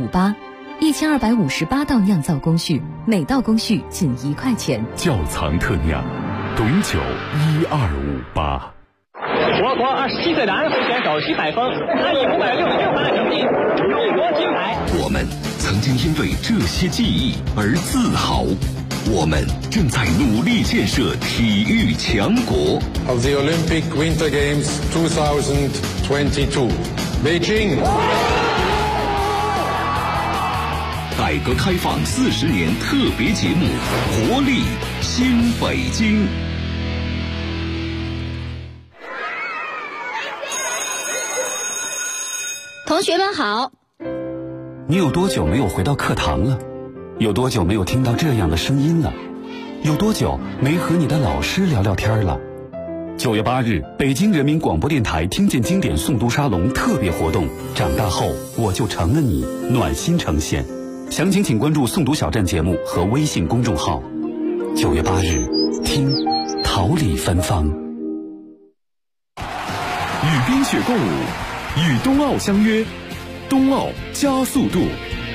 [SPEAKER 10] 1258，1258道酿造工序，每道工序仅1块钱。
[SPEAKER 2] 窖藏特酿，董酒1258。
[SPEAKER 11] 我国27岁的安徽选手徐海峰，他以566分的成绩荣获金牌。
[SPEAKER 2] 我们曾经因为这些记忆而自豪，我们正在努力建设体育强国。
[SPEAKER 12] Of the Olympic Winter Games 2022, Beijing.
[SPEAKER 2] 改革开放40年特别节目，活力新北京。
[SPEAKER 13] 同学们好。
[SPEAKER 14] 你有多久没有回到课堂了？有多久没有听到这样的声音了？有多久没和你的老师聊聊天了？9月8日，北京人民广播电台听见经典诵读沙龙特别活动，长大后我就成了你，暖心呈现。 详情请关注诵读小站节目和微信公众号。9月8日，听桃李芬芳。
[SPEAKER 2] 与冰雪共舞，与冬奥相约，冬奥加速度。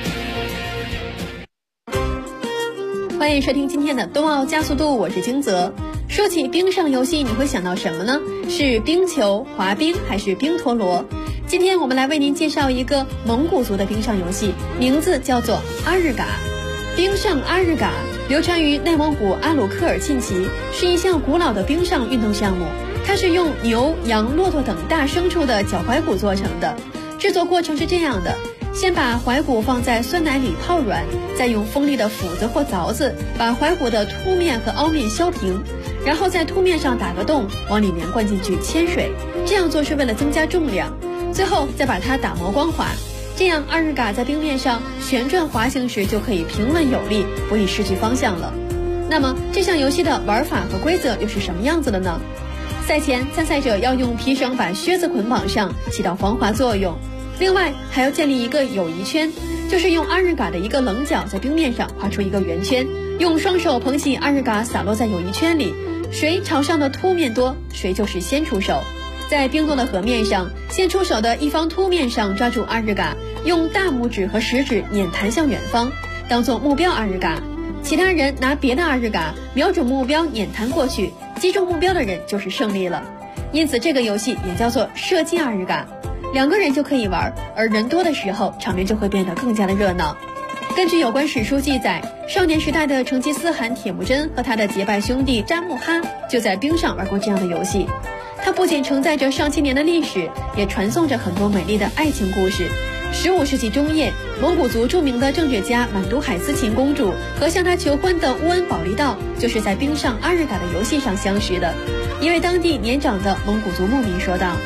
[SPEAKER 4] 欢迎收听今天的冬奥加速度，我是金泽。说起冰上游戏，你会想到什么呢？是冰球、滑冰还是冰陀螺？今天我们来为您介绍一个蒙古族的冰上游戏，名字叫做阿日嘎。冰上阿日嘎流传于内蒙古阿鲁克尔沁旗，是一项古老的冰上运动项目。它是用牛、羊、骆驼等大牲畜的脚踝骨做成的。制作过程是这样的：先把踝骨放在酸奶里泡软，再用锋利的斧子或凿子把踝骨的凸面和凹面削平，然后在凸面上打个洞，往里面灌进去铅水。这样做是为了增加重量。最后再把它打磨光滑，这样阿日嘎在冰面上旋转滑行时就可以平稳有力，不易失去方向了。那么这项游戏的玩法和规则又是什么样子的呢？赛前参赛者要用皮绳把靴子捆绑上，起到防滑作用。另外还要建立一个友谊圈，就是用阿日嘎的一个棱角在冰面上画出一个圆圈，用双手捧起阿日嘎洒落在友谊圈里，谁朝上的凸面多，谁就是先出手。在冰冻的河面上，先出手的一方凸面上抓住阿日嘎，用大拇指和食指捻弹向远方，当做目标阿日嘎。其他人拿别的阿日嘎瞄准目标捻弹过去，击中目标的人就是胜利了。因此这个游戏也叫做射击阿日嘎，2个人就可以玩，而人多的时候场面就会变得更加的热闹。根据有关史书记载，少年时代的成吉思汗铁木真和他的结拜兄弟詹木哈就在冰上玩过这样的游戏。它不仅承载着上千年的历史，也传颂着很多美丽的爱情故事。15世纪中叶，蒙古族著名的政治家满都海斯琴公主和向她求婚的乌恩保利道就是在冰上阿日嘎的游戏上相识的。一位当地年长的蒙古族牧民说道：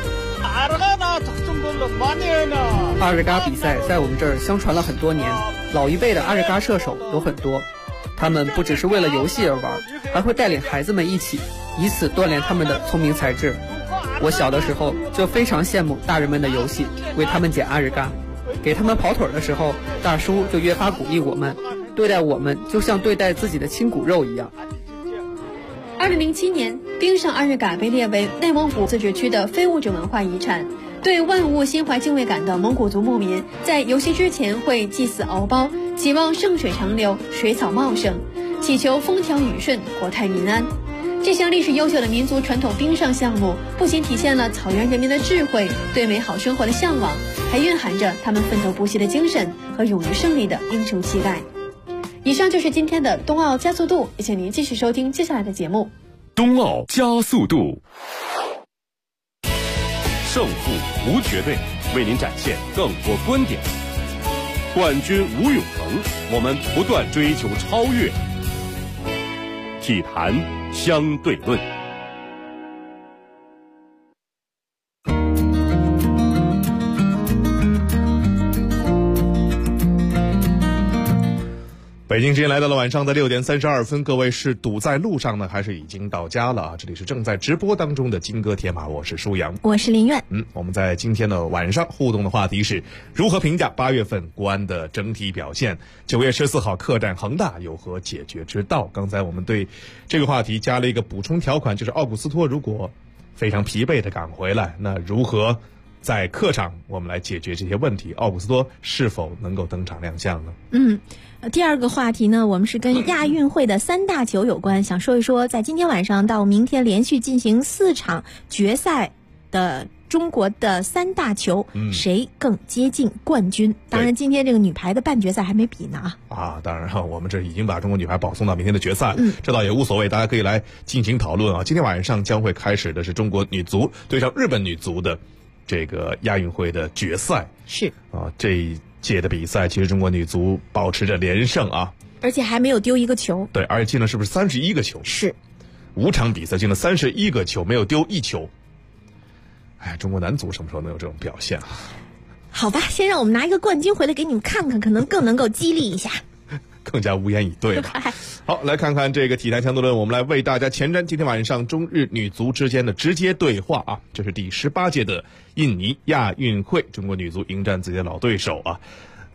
[SPEAKER 13] 阿日嘎比赛在我们这儿相传了很多年，老一辈的阿日嘎射手有很多，他们不只是为了游戏而玩，还会带领孩子们一起，以此锻炼他们的聪明才智。我小的时候就非常羡慕大人们的游戏，为他们捡阿日嘎，给他们跑腿的时候，大叔就越发鼓励我们，对待我们就像对待自己的亲骨肉一样。
[SPEAKER 4] 2007年，冰上阿日嘎被列为内蒙古自治区的非物质文化遗产。对万物心怀敬畏感的蒙古族牧民，在游戏之前会祭祀敖包，祈望圣水长流，水草茂盛，祈求风调雨顺，国泰民安。这项历史悠久的民族传统冰上项目，不仅体现了草原人民的智慧、对美好生活的向往，还蕴含着他们奋斗不息的精神和勇于胜利的英雄气概。以上就是今天的冬奥加速度，也请您继续收听接下来的节目。
[SPEAKER 2] 冬奥加速度，
[SPEAKER 8] 胜负无绝对，为您展现更多观点。冠军无永恒，我们不断追求超越。体坛相对论。
[SPEAKER 7] 北京时间来到了晚上的6点32分，各位是堵在路上呢，还是已经到家了啊？这里是正在直播当中的金戈铁马，我是舒阳，
[SPEAKER 4] 我是林苑。
[SPEAKER 7] 我们在今天的晚上互动的话题是如何评价8月份国安的整体表现？9月14号客战恒大有何解决之道？刚才我们对这个话题加了一个补充条款，就是奥古斯托如果非常疲惫的赶回来，那如何在客场我们来解决这些问题？奥古斯托是否能够登场亮相呢？
[SPEAKER 4] 第二个话题呢，我们是跟亚运会的3大球有关，想说一说在今天晚上到明天连续进行4场决赛的中国的3大球，谁更接近冠军？当然今天这个女排的半决赛还没比呢啊！
[SPEAKER 7] 当然我们这已经把中国女排保送到明天的决赛了，这倒也无所谓，大家可以来进行讨论啊。今天晚上将会开始的是中国女足对上日本女足的这个亚运会的决赛，
[SPEAKER 4] 是
[SPEAKER 7] 啊，这一届的比赛其实中国女足保持着连胜啊，
[SPEAKER 4] 而且还没有丢一个球。
[SPEAKER 7] 对，而且进了是不是31个球？
[SPEAKER 4] 是
[SPEAKER 7] 5场比赛进了31个球，没有丢1球。哎，中国男足什么时候能有这种表现啊？
[SPEAKER 4] 好吧，先让我们拿一个冠军回来给你们看看，可能更能够激励一下。
[SPEAKER 7] 更加无言以对了。好，来看看这个体坛相对论，我们来为大家前瞻今天晚上中日女足之间的直接对话啊。这是第18届的印尼亚运会，中国女足迎战自己的老对手啊。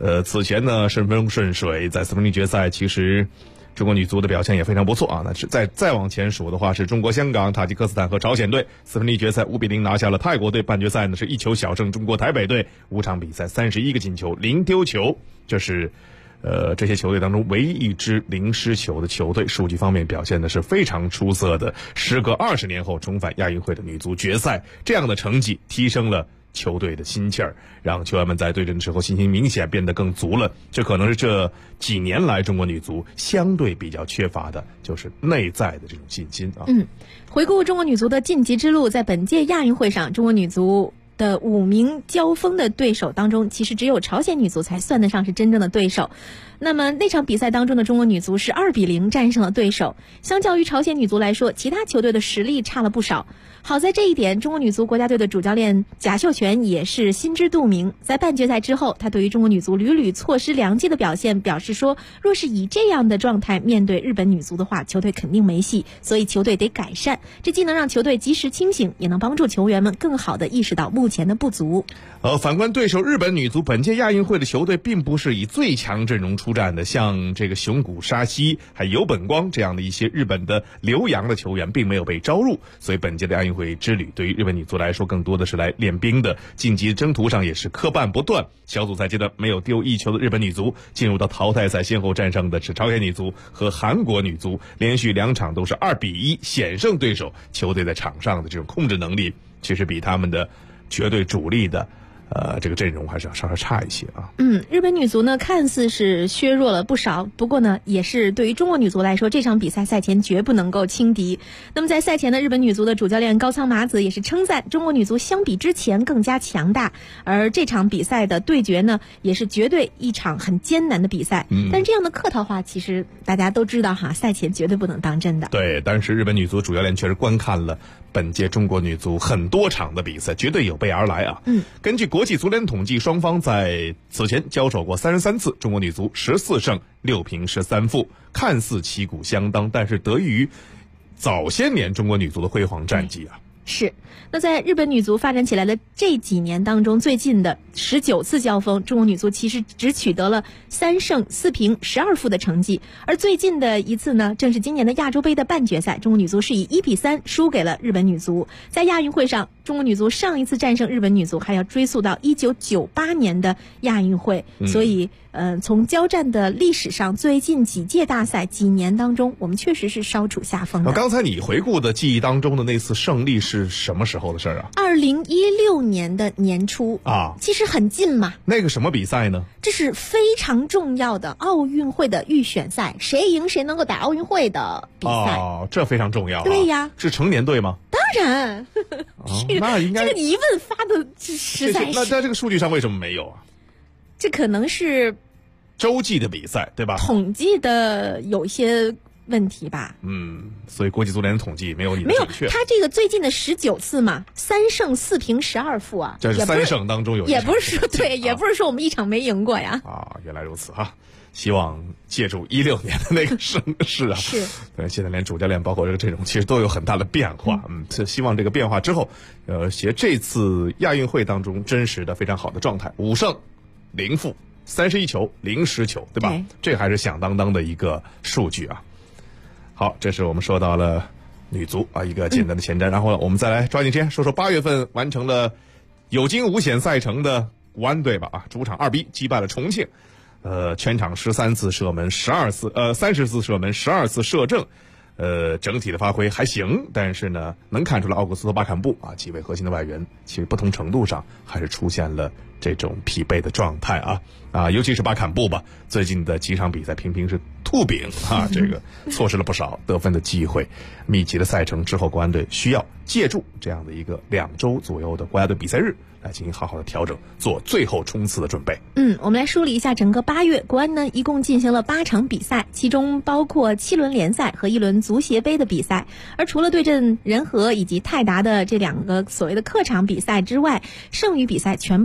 [SPEAKER 7] 此前呢顺风顺水，在四分之一决赛其实中国女足的表现也非常不错啊。那是再往前数的话，是中国香港、塔吉克斯坦和朝鲜队四分之一决赛5-0拿下了泰国队，半决赛呢是1球小胜中国台北队，5场比赛31个进球0丢球，这是这些球队当中唯一一支0失球的球队，数据方面表现的是非常出色的。时隔20年后重返亚运会的女足决赛，这样的成绩提升了球队的心气儿，让球员们在对阵的时候信心明显变得更足了。这可能是这几年来中国女足相对比较缺乏的，就是内在的这种信心啊。
[SPEAKER 4] 回顾中国女足的晋级之路，在本届亚运会上，中国女足的5名交锋的对手当中，其实只有朝鲜女足才算得上是真正的对手。那么那场比赛当中的中国女足是2-0战胜了对手，相较于朝鲜女足来说，其他球队的实力差了不少。好在这一点，中国女足国家队的主教练贾秀全也是心知肚明。在半决赛之后，他对于中国女足屡屡错失良机的表现表示说，若是以这样的状态面对日本女足的话，球队肯定没戏，所以球队得改善。这既能让球队及时清醒，也能帮助球员们更好地意识到目前的不足。
[SPEAKER 7] 反观对手日本女足，本届亚运会的球队并不是以最强阵容出战的，像这个熊谷沙希还有本光这样的一些日本的留洋的球员并没有被招入，所以本届的亚运会之旅对于日本女足来说更多的是来练兵的，晋级征途上也是磕绊不断。小组赛阶段没有丢1球的日本女足，进入到淘汰赛先后战胜的是朝鲜女足和韩国女足，连续2场都是2-1险胜对手，球队在场上的这种控制能力其实比他们的绝对主力的这个阵容还是要稍稍差一些啊。
[SPEAKER 4] 日本女足呢看似是削弱了不少，不过呢也是对于中国女足来说，这场比赛赛前绝不能够轻敌。那么在赛前的日本女足的主教练高仓麻子也是称赞中国女足相比之前更加强大，而这场比赛的对决呢也是绝对一场很艰难的比赛。但这样的客套话其实大家都知道哈，赛前绝对不能当真的。
[SPEAKER 7] 对，但是日本女足主教练确实观看了本届中国女足很多场的比赛，绝对有备而来啊。根据国际足联统计，双方在此前交手过33次，中国女足14胜6平13负，看似旗鼓相当，但是得益于早些年中国女足的辉煌战绩啊。
[SPEAKER 4] 是，那在日本女足发展起来的这几年当中，最近的19次交锋，中国女足其实只取得了3胜4平12负的成绩。而最近的一次呢，正是今年的亚洲杯的半决赛，中国女足是以1-3输给了日本女足。在亚运会上，中国女足上一次战胜日本女足还要追溯到1998年的亚运会，所以从交战的历史上，最近几届大赛几年当中，我们确实是稍处下风的。
[SPEAKER 7] 刚才你回顾的记忆当中的那次胜利是什么时候的事儿啊
[SPEAKER 4] ？2016年的年初
[SPEAKER 7] 啊，
[SPEAKER 4] 其实很近嘛。
[SPEAKER 7] 那个什么比赛呢？
[SPEAKER 4] 这是非常重要的奥运会的预选赛，谁赢谁能够打奥运会的比赛。
[SPEAKER 7] 这非常重要。
[SPEAKER 4] 对呀，
[SPEAKER 7] 是成年队吗？
[SPEAKER 4] 当然。
[SPEAKER 7] 那应该
[SPEAKER 4] 这个疑问发的实在是。
[SPEAKER 7] 那在这个数据上为什么没有啊？
[SPEAKER 4] 这可能是
[SPEAKER 7] 洲际的比赛，对吧？
[SPEAKER 4] 统计的有一些问题吧。
[SPEAKER 7] 所以国际足联的统计没有你的
[SPEAKER 4] 没有
[SPEAKER 7] 准确。
[SPEAKER 4] 他这个最近的19次嘛，3胜4平12负啊，
[SPEAKER 7] 这是3胜当中有一场，
[SPEAKER 4] 也不是说对，也不是说我们一场没赢过呀。
[SPEAKER 7] 原来如此哈。希望借助16年的那个盛世啊，
[SPEAKER 4] 是
[SPEAKER 7] 对，现在连主教练包括这个阵容其实都有很大的变化。希望这个变化之后，携这次亚运会当中真实的非常好的状态，5胜0负31球0失球，对吧？这还是响当当的一个数据啊。好，这是我们说到了女足啊一个简单的前瞻，然后呢，我们再来抓紧时间说说8月份完成了有惊无险赛程的国安队吧。主场2-1击败了重庆。全场13次射门，30次射门，12次射正，整体的发挥还行，但是呢，能看出来奥古斯托巴坎布几位核心的外援，其实不同程度上还是出现了这种疲惫的状态尤其是巴坎布吧，最近的几场比赛频频是吐饼这个错失了不少得分的机会。密集的赛程之后，国安队需要借助这样的一个2周左右的国家队比赛日来进行好好的调整，做最后冲刺的准备。
[SPEAKER 4] 我们来梳理一下整个8月，国安呢一共进行了8场比赛，其中包括7轮联赛和1轮足协杯的比赛。而除了对阵人和以及泰达的这2个所谓的客场比赛之外，剩余比赛全部都是在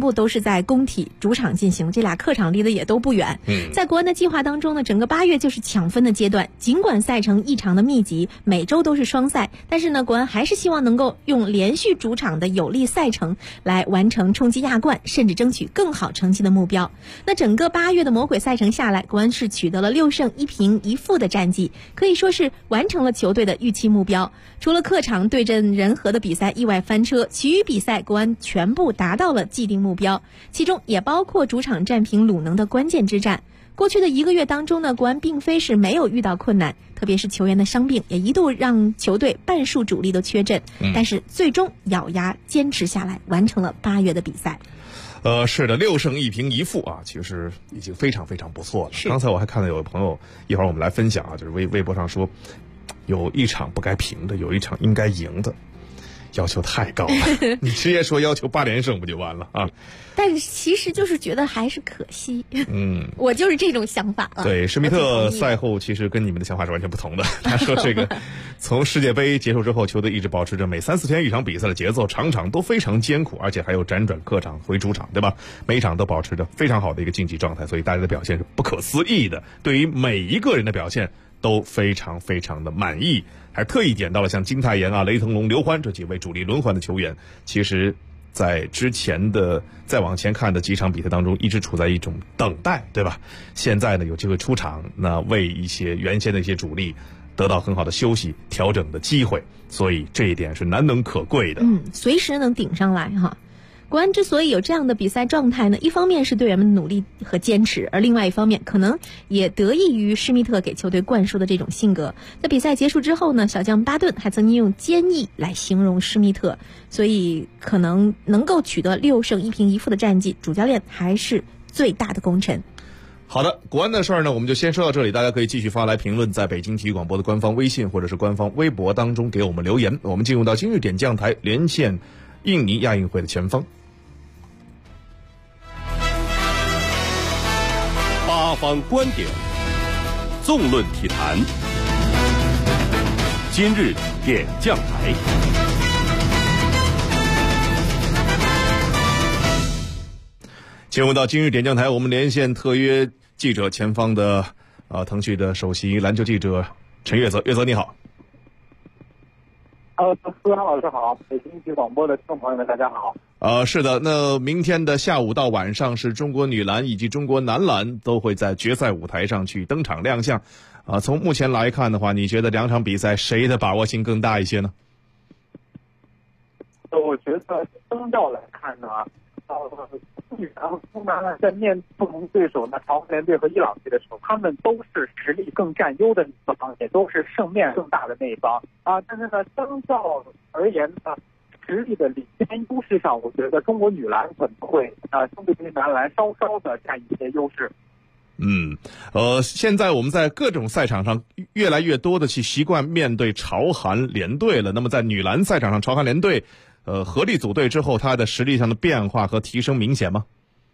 [SPEAKER 4] 在工体主场进行，这俩客场离得也都不远。在国安的计划当中呢，整个8月就是抢分的阶段。尽管赛程异常的密集，每周都是双赛，但是呢，国安还是希望能够用连续主场的有利赛程来完成冲击亚冠，甚至争取更好成绩的目标。那整个8月的魔鬼赛程下来，国安是取得了6胜1平1负的战绩，可以说是完成了球队的预期目标。除了客场对阵仁和的比赛意外翻车，其余比赛国安全部达到了既定目标，其中也包括主场战平鲁能的关键之战。过去的1个月当中呢，国安并非是没有遇到困难，特别是球员的伤病也一度让球队半数主力都缺阵，但是最终咬牙坚持下来，完成了8月的比赛。
[SPEAKER 7] 是的，6胜1平1负啊，其实已经非常非常不错了。刚才我还看到有朋友，一会儿我们来分享啊，就是微博上说，有一场不该平的，有一场应该赢的，要求太高了。你直接说要求8连胜不就完了啊？
[SPEAKER 4] 但是其实就是觉得还是可惜。我就是这种想法了。
[SPEAKER 7] 对，施密特赛后其实跟你们的想法是完全不同的。他说这个从世界杯结束之后，球队一直保持着每3-4天一场比赛的节奏，场场都非常艰苦，而且还有辗转客场回主场，对吧？每一场都保持着非常好的一个竞技状态，所以大家的表现是不可思议的。对于每一个人的表现都非常非常的满意，还特意点到了像金泰妍啊、雷腾龙、刘欢这几位主力轮换的球员。其实在之前的再往前看的几场比赛当中，一直处在一种等待，对吧？现在呢有机会出场，那为一些原先的一些主力得到很好的休息调整的机会，所以这一点是难能可贵的。
[SPEAKER 4] 随时能顶上来哈。国安之所以有这样的比赛状态呢，一方面是队员们努力和坚持，而另外一方面可能也得益于施密特给球队灌输的这种性格。在比赛结束之后呢，小将巴顿还曾经用坚毅来形容施密特，所以可能能够取得6胜1平1负的战绩，主教练还是最大的功臣。
[SPEAKER 7] 好的，国安的事儿呢，我们就先说到这里。大家可以继续发来评论，在北京体育广播的官方微信或者是官方微博当中给我们留言。我们进入到今日点将台，连线印尼亚运会的前锋。
[SPEAKER 8] 八方观点，纵论体坛。今日点将台。
[SPEAKER 7] 进入到今日点将台，我们连线特约记者前方的腾讯的首席篮球记者陈月泽。月泽你好。
[SPEAKER 15] 思涵老师好，北京体育广播的听众朋友们大家好。
[SPEAKER 7] 是的，那明天的下午到晚上是中国女篮以及中国男篮都会在决赛舞台上去登场亮相。从目前来看的话，你觉得两场比赛谁的把握性更大一些呢？
[SPEAKER 15] 我觉得相较来看呢，女篮和中男篮在面不同对手，那朝鲜联队和伊朗队的时候，他们都是实力更占优的那一方，也都是胜面更大的那一方啊。但是呢，相较而言呢，实力的领先优势上，我觉得中国女篮可能会相对于男篮稍稍的占一些优势。
[SPEAKER 7] 现在我们在各种赛场上越来越多的去习惯面对朝韩联队了。那么在女篮赛场上，朝韩联队合力组队之后，它的实力上的变化和提升明显吗？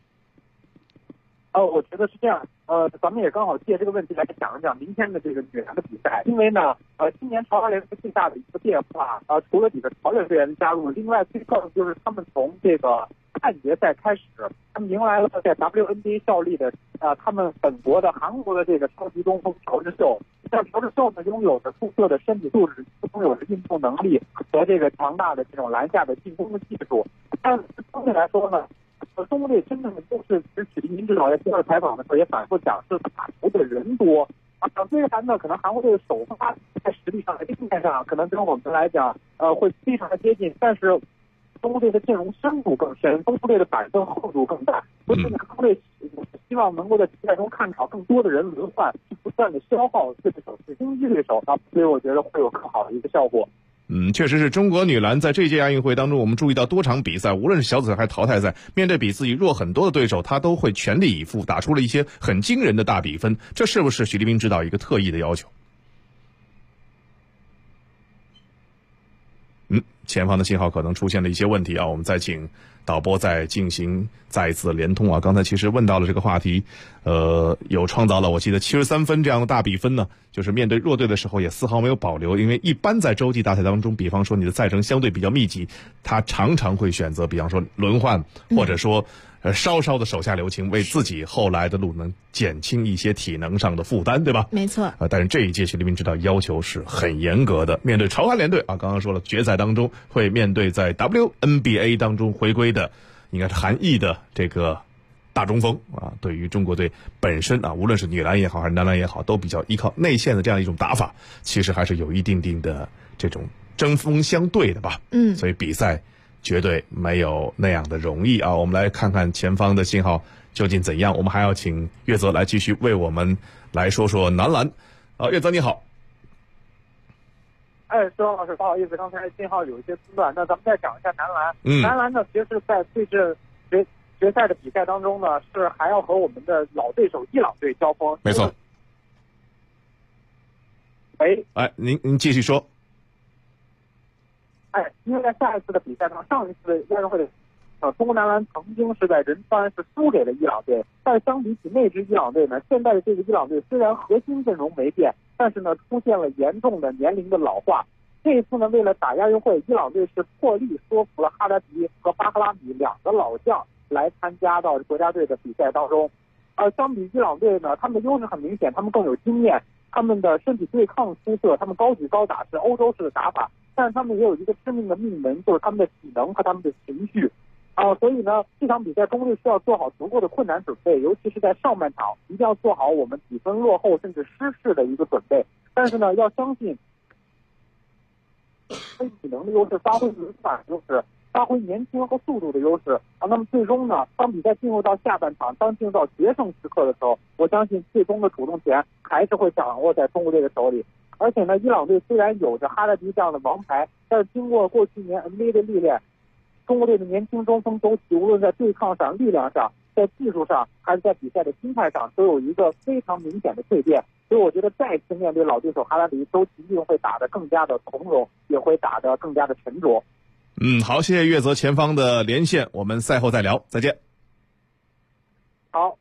[SPEAKER 15] 我觉得是这样。咱们也刚好借这个问题来讲一讲明天的这个女篮的比赛。因为呢，今年朝韩联队最大的一个变化，除了几个朝鲜队员的加入，另外最重要的就是他们从这个半决赛开始，他们迎来了在 WNBA 效力的他们本国的韩国的这个超级中锋朴智秀。像朴智秀呢，拥有着出色的身体素质，拥有着运动能力和这个强大的这种篮下的进攻的技术。但是相对来说呢，中国队真的就是许黎明指导在第二采访的时候也反复讲，是打球的人多虽然呢，可能韩国队的首发在实力上、在经验上可能跟我们来讲会非常的接近，但是中国队的阵容深度更深，中国队的板凳厚度更大，所以中国队希望能够在比赛中看到更多的人轮换，不断的消耗对手、去攻击对手所以我觉得会有更好的一个效果。
[SPEAKER 7] 确实是中国女篮在这届亚运会当中，我们注意到多场比赛，无论是小组赛还是淘汰赛，面对比自己弱很多的对手，她都会全力以赴，打出了一些很惊人的大比分。这是不是许黎明指导一个特意的要求？ 前方的信号可能出现了一些问题啊，我们再请导播再进行再一次连通啊。刚才其实问到了这个话题，有创造了我记得73分这样的大比分呢，就是面对弱队的时候也丝毫没有保留，因为一般在洲际大赛当中，比方说你的赛程相对比较密集，他常常会选择比方说轮换，或者说稍稍的手下留情，为自己后来的路能减轻一些体能上的负担，对吧？
[SPEAKER 4] 没错。
[SPEAKER 7] 但是这一届其实黎明知道要求是很严格的，面对朝韩联队啊，刚刚说了决赛当中会面对在 WNBA 当中回归的应该是韩裔的这个大中锋啊，对于中国队本身啊，无论是女篮也好还是男篮也好，都比较依靠内线的这样一种打法，其实还是有一定的这种针锋相对的吧。所以比赛绝对没有那样的容易啊！我们来看看前方的信号究竟怎样。我们还要请岳泽来继续为我们来说说男篮。岳泽你好。
[SPEAKER 15] 石王老师，不好意思，刚才信号有一些中断。那咱们再讲一下男篮。男篮呢，其实在对阵决赛的比赛当中呢，是还要和我们的老对手伊朗队交锋。
[SPEAKER 7] 没错。
[SPEAKER 15] 喂。
[SPEAKER 7] 您继续说。
[SPEAKER 15] 因为在下一次的比赛上，上一次亚运会的中国男篮曾经是在仁川是输给了伊朗队，但是相比起那支伊朗队呢，现在的这个伊朗队虽然核心阵容没变，但是呢出现了严重的年龄的老化。这一次呢，为了打亚运会，伊朗队是破例说服了哈达迪和巴赫拉米两个老将来参加到国家队的比赛当中。相比伊朗队呢，他们的优势很明显，他们更有经验，他们的身体对抗出色，他们高举高打是欧洲式的打法，但是他们也有一个致命的命门，就是他们的体能和他们的情绪。所以呢，这场比赛中国队需要做好足够的困难准备，尤其是在上半场，一定要做好我们比分落后甚至失势的一个准备。但是呢，要相信体能的优势，发挥轮转优势，发挥年轻和速度的优势那么最终呢，当比赛进入到下半场，当进入到决胜时刻的时候，我相信最终的主动权还是会掌握在中国队的手里。而且呢，伊朗队虽然有着哈达迪这样的王牌，但是经过过去年 NBA 的历练，中国队的年轻中锋周琦无论在对抗上、力量上、在技术上，还是在比赛的心态上，都有一个非常明显的蜕变。所以我觉得再次面对老对手哈达迪，周琦一定会打得更加的从容，也会打得更加的沉着。
[SPEAKER 7] 好，谢谢岳泽前方的连线，我们赛后再聊，再见。
[SPEAKER 15] 好。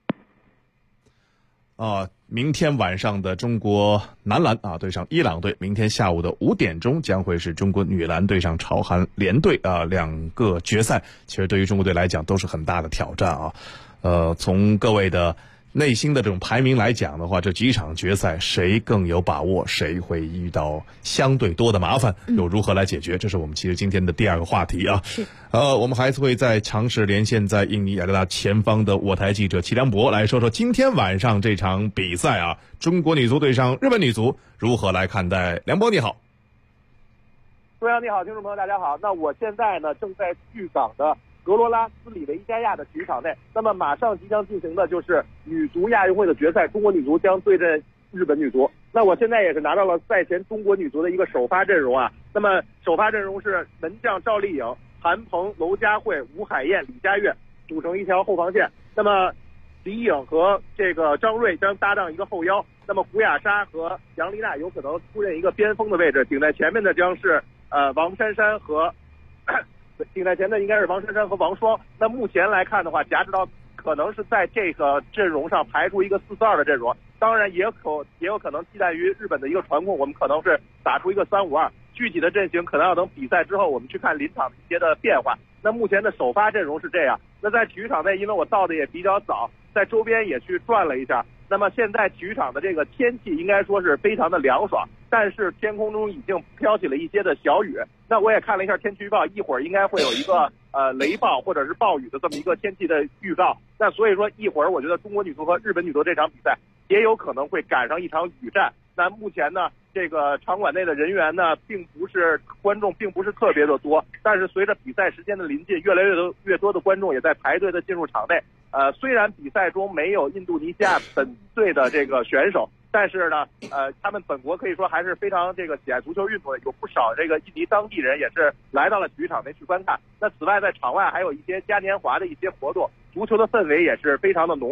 [SPEAKER 7] 明天晚上的中国男篮对上伊朗队，明天下午的5点钟将会是中国女篮对上朝韩联队两个决赛，其实对于中国队来讲都是很大的挑战从各位的内心的这种排名来讲的话，这几场决赛谁更有把握，谁会遇到相对多的麻烦，又如何来解决，这是我们其实今天的第二个话题我们还会再尝试连线在印尼雅加达前方的我台记者齐良博，来说说今天晚上这场比赛中国女足对上日本女足如何来看待。良博你好。
[SPEAKER 16] 中央你好，听众朋友大家好。那我现在呢正在巨港的格罗拉斯里维伊加亚的体育场内，那么马上即将进行的就是女足亚运会的决赛，中国女足将对阵日本女足。那我现在也是拿到了赛前中国女足的一个首发阵容那么首发阵容是门将赵丽颖、韩鹏、娄佳慧、吴海燕、李佳悦组成一条后防线。那么李颖和这个张睿将搭档一个后腰，那么胡雅莎和杨丽娜有可能出任一个边锋的位置，顶在前面的将是王珊珊和顶在前的应该是王珊珊和王霜。那目前来看的话，贾指导可能是在这个阵容上排出一个4-4-2的阵容，当然也有可能期待于日本的一个传控，我们可能是打出一个3-5-2。具体的阵型可能要等比赛之后我们去看临场的一些的变化。那目前的首发阵容是这样。那在体育场内，因为我到的也比较早，在周边也去转了一下，那么现在体育场的这个天气应该说是非常的凉爽，但是天空中已经飘起了一些的小雨。那我也看了一下天气预报，一会儿应该会有一个雷暴或者是暴雨的这么一个天气的预告。那所以说一会儿我觉得中国女足和日本女足这场比赛也有可能会赶上一场雨战。那目前呢，这个场馆内的人员呢，观众并不是特别的多，但是随着比赛时间的临近，越来越多的观众也在排队的进入场内。虽然比赛中没有印度尼西亚本队的这个选手，但是呢，他们本国可以说还是非常这个喜爱足球运动的，有不少这个印尼当地人也是来到了体育场内去观看。那此外，在场外还有一些嘉年华的一些活动，足球的氛围也是非常的浓厚。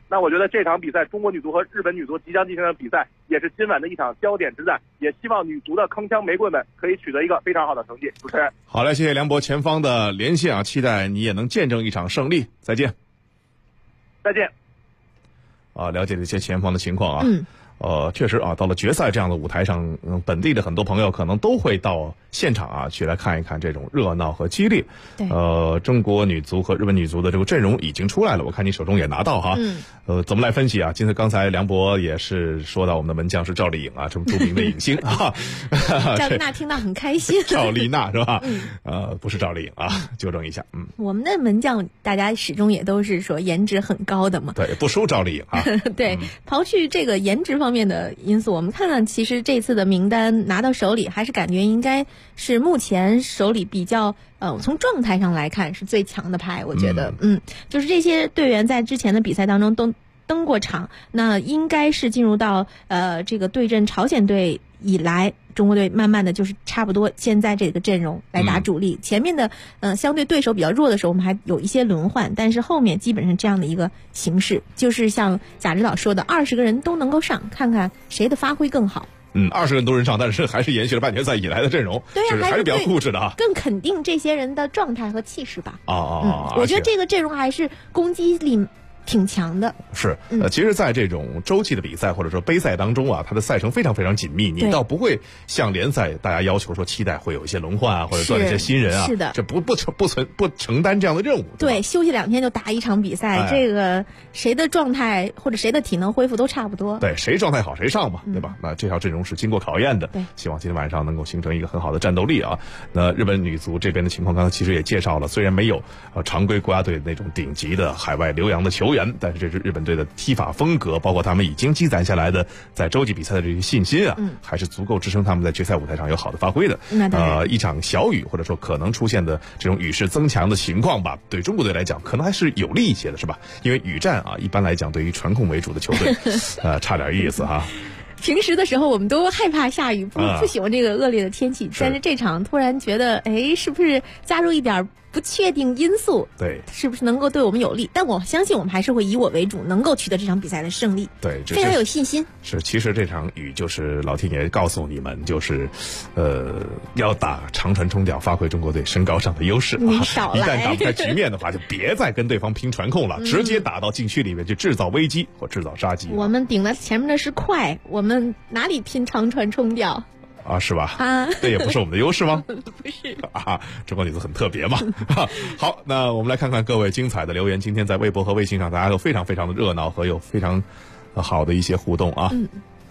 [SPEAKER 16] 那我觉得这场比赛，中国女足和日本女足即将进行的比赛，也是今晚的一场焦点之战。也希望女足的铿锵玫瑰们可以取得一个非常好的成绩。主持人，
[SPEAKER 7] 好嘞，谢谢梁博前方的连线啊，期待你也能见证一场胜利。再见。
[SPEAKER 16] 再见。
[SPEAKER 7] 了解了一些前方的情况啊。确实啊，到了决赛这样的舞台上，本地的很多朋友可能都会到现场啊去来看一看这种热闹和激烈。
[SPEAKER 4] 对。
[SPEAKER 7] 中国女足和日本女足的这个阵容已经出来了，我看你手中也拿到哈。怎么来分析啊？刚才梁博也是说到我们的门将是赵丽颖啊，这么著名的影星啊。
[SPEAKER 4] 赵丽娜听到很开心。
[SPEAKER 7] 赵丽娜是吧？不是赵丽颖啊，纠正一下。
[SPEAKER 4] 我们的门将大家始终也都是说颜值很高的嘛。
[SPEAKER 7] 对，不输赵丽颖啊。
[SPEAKER 4] 对，刨去这个颜值方面的因素，我们看看其实这次的名单拿到手里，还是感觉应该是目前手里比较从状态上来看是最强的牌，我觉得就是这些队员在之前的比赛当中都登过场，那应该是进入到这个对阵朝鲜队以来，中国队慢慢的就是差不多现在这个阵容来打主力。前面的相对对手比较弱的时候，我们还有一些轮换，但是后面基本上这样的一个形式，就是像贾指导说的，20个人都能够上，看看谁的发挥更好。
[SPEAKER 7] 20个人都能上，但是还是延续了半决赛以来的阵容，
[SPEAKER 4] 对
[SPEAKER 7] 就是还是比较固执的啊。
[SPEAKER 4] 更肯定这些人的状态和气势吧。
[SPEAKER 7] 我
[SPEAKER 4] 觉得这个阵容还是攻击力挺强的。
[SPEAKER 7] 是，其实在这种周期的比赛或者说杯赛当中啊，它的赛程非常非常紧密，你倒不会像联赛大家要求说期待会有一些轮换啊，或者锻炼一些新人啊，
[SPEAKER 4] 是的，
[SPEAKER 7] 这不承担这样的任务。
[SPEAKER 4] 对，休息2天就打一场比赛，这个谁的状态或者谁的体能恢复都差不多。
[SPEAKER 7] 对，谁状态好谁上嘛，对吧？那这条阵容是经过考验的，
[SPEAKER 4] 对，
[SPEAKER 7] 希望今天晚上能够形成一个很好的战斗力啊。那日本女足这边的情况，刚才其实也介绍了，虽然没有常规国家队那种顶级的海外留洋的球员，但是这支日本队的踢法风格，包括他们已经积攒下来的在洲际比赛的这些信心啊，还是足够支撑他们在决赛舞台上有好的发挥的。一场小雨或者说可能出现的这种雨势增强的情况吧，对中国队来讲可能还是有利一些的，是吧？因为雨战啊，一般来讲对于传控为主的球队，差点意思哈。
[SPEAKER 4] 平时的时候我们都害怕下雨，不喜欢这个恶劣的天气，但是这场突然觉得，是不是加入一点不确定因素？
[SPEAKER 7] 对，
[SPEAKER 4] 是不是能够对我们有利？但我相信我们还是会以我为主，能够取得这场比赛的胜利。
[SPEAKER 7] 对，
[SPEAKER 4] 非常有信心。
[SPEAKER 7] 是，其实这场雨就是老天爷告诉你们，就是要打长传冲吊，发挥中国队身高上的优势啊！
[SPEAKER 4] 你少来，
[SPEAKER 7] 一旦打不开局面的话，就别再跟对方拼传控了，直接打到禁区里面去制造危机或制造杀机。
[SPEAKER 4] 我们顶的前面的是快，我们哪里拼长传冲吊？
[SPEAKER 7] 是吧？这也不是我们的优势吗？
[SPEAKER 4] 不是
[SPEAKER 7] 中国女足很特别嘛。好，那我们来看看各位精彩的留言。今天在微博和微信上，大家都非常非常的热闹和有非常好的一些互动啊。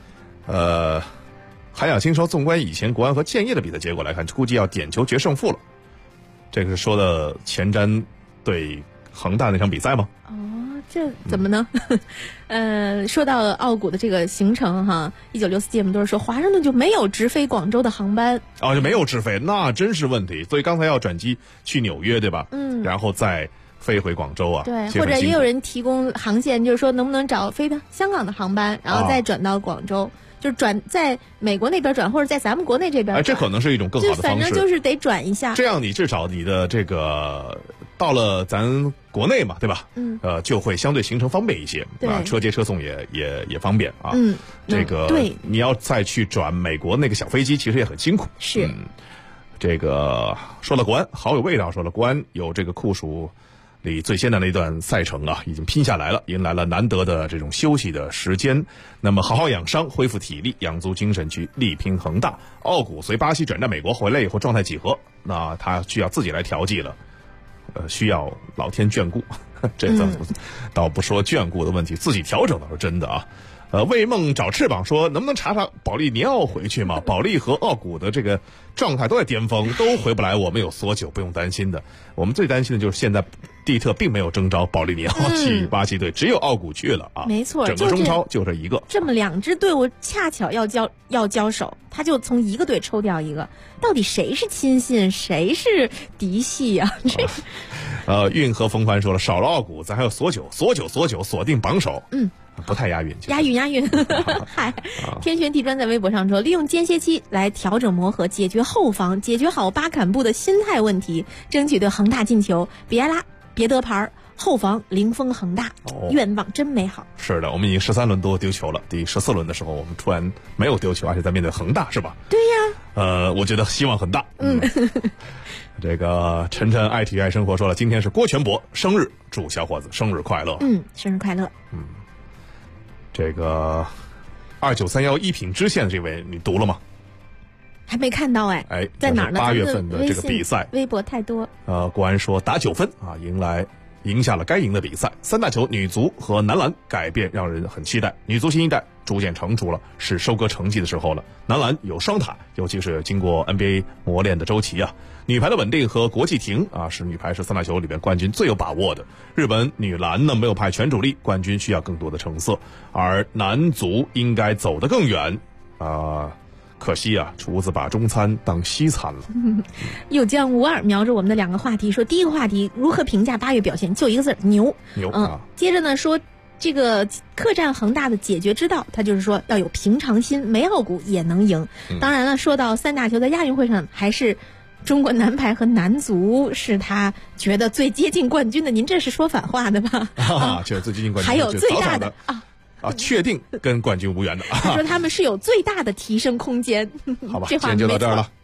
[SPEAKER 7] 韩雅青说，纵观以前国安和建业的比赛结果来看，估计要点球决胜负了。这个是说的前瞻对恒大那场比赛吗？
[SPEAKER 4] 这怎么呢？说到奥古的这个行程哈，1964届我们都是说华盛顿就没有直飞广州的航班
[SPEAKER 7] 就没有直飞，那真是问题。所以刚才要转机去纽约，对吧？然后再飞回广州啊。
[SPEAKER 4] 对，或者也有人提供航线，就是说能不能找飞的香港的航班，然后再转到广州。就是转在美国那边转，或者在咱们国内这边转，
[SPEAKER 7] 这可能是一种更好的方式。
[SPEAKER 4] 反正就是得转一下，
[SPEAKER 7] 这样你至少你的这个到了咱国内嘛，对吧？就会相对行程方便一些啊，车接车送也方便啊。这个
[SPEAKER 4] 对，
[SPEAKER 7] 你要再去转美国那个小飞机，其实也很辛苦。
[SPEAKER 4] 是，
[SPEAKER 7] 这个说了国安好有味道，说了国安有这个酷暑里最艰难的一段赛程啊，已经拼下来了，迎来了难得的这种休息的时间。那么好好养伤，恢复体力，养足精神去力拼恒大。奥古随巴西转战美国回来以后状态几何，那他需要自己来调剂了，需要老天眷顾。这倒不说眷顾的问题，自己调整倒是真的啊。为梦找翅膀说，能不能查查保利尼奥回去吗？保利和奥古的这个状态都在巅峰，都回不来，我们有索9，不用担心的。我们最担心的就是现在蒂特并没有征召保利尼奥去巴西队，只有奥古去了啊。
[SPEAKER 4] 没错，
[SPEAKER 7] 整个中超就这一个。
[SPEAKER 4] 这么2支队伍恰巧要交手，他就从一个队抽调一个，到底谁是亲信，谁是嫡系啊？
[SPEAKER 7] 运河风帆说了，少了奥古，咱还有索9，锁定榜首。不太押韵，
[SPEAKER 4] 押韵。嗨，天旋地转在微博上说，利用间歇期来调整磨合，解决后防，解决好巴坎布的心态问题，争取对恒大进球别拉别得牌， 后防零封恒大，愿望真美好。
[SPEAKER 7] 是的，我们已经13轮多丢球了，第14轮的时候我们突然没有丢球，而且在面对恒大，是吧？
[SPEAKER 4] 对呀。
[SPEAKER 7] 我觉得希望很大。这个晨晨爱体育爱生活说了，今天是郭全博生日，祝小伙子生日快乐。
[SPEAKER 4] 生日快乐。
[SPEAKER 7] 这个2931一品知县这位你读了吗？
[SPEAKER 4] 还没看到哎，在哪儿呢？8
[SPEAKER 7] 月份的这个比赛，
[SPEAKER 4] 微博太多。
[SPEAKER 7] 国安说打9分啊，赢下了该赢的比赛。三大球女足和男篮改变让人很期待，女足新一代逐渐成熟了，是收割成绩的时候了。男篮有双塔，尤其是经过 NBA 磨练的周琦啊。女排的稳定和国际停啊，是女排是三大球里边冠军最有把握的。日本女篮呢没有派全主力，冠军需要更多的成色，而男足应该走得更远啊。可惜啊，厨子把中餐当西餐了。
[SPEAKER 4] 又将52瞄着我们的2个话题说，第一个话题如何评价8月表现，就一个字牛。接着呢说这个客战恒大的解决之道，他就是说要有平常心，没傲骨也能赢。当然了，说到三大球在亚运会上，还是中国男排和男足是他觉得最接近冠军的。您这是说反话的吧？
[SPEAKER 7] 觉得最接近冠军，
[SPEAKER 4] 还有最大的
[SPEAKER 7] 确定跟冠军无缘的。
[SPEAKER 4] 他说他们是有最大的提升空间。
[SPEAKER 7] 好吧，
[SPEAKER 4] 这话
[SPEAKER 7] 今天就到这儿了。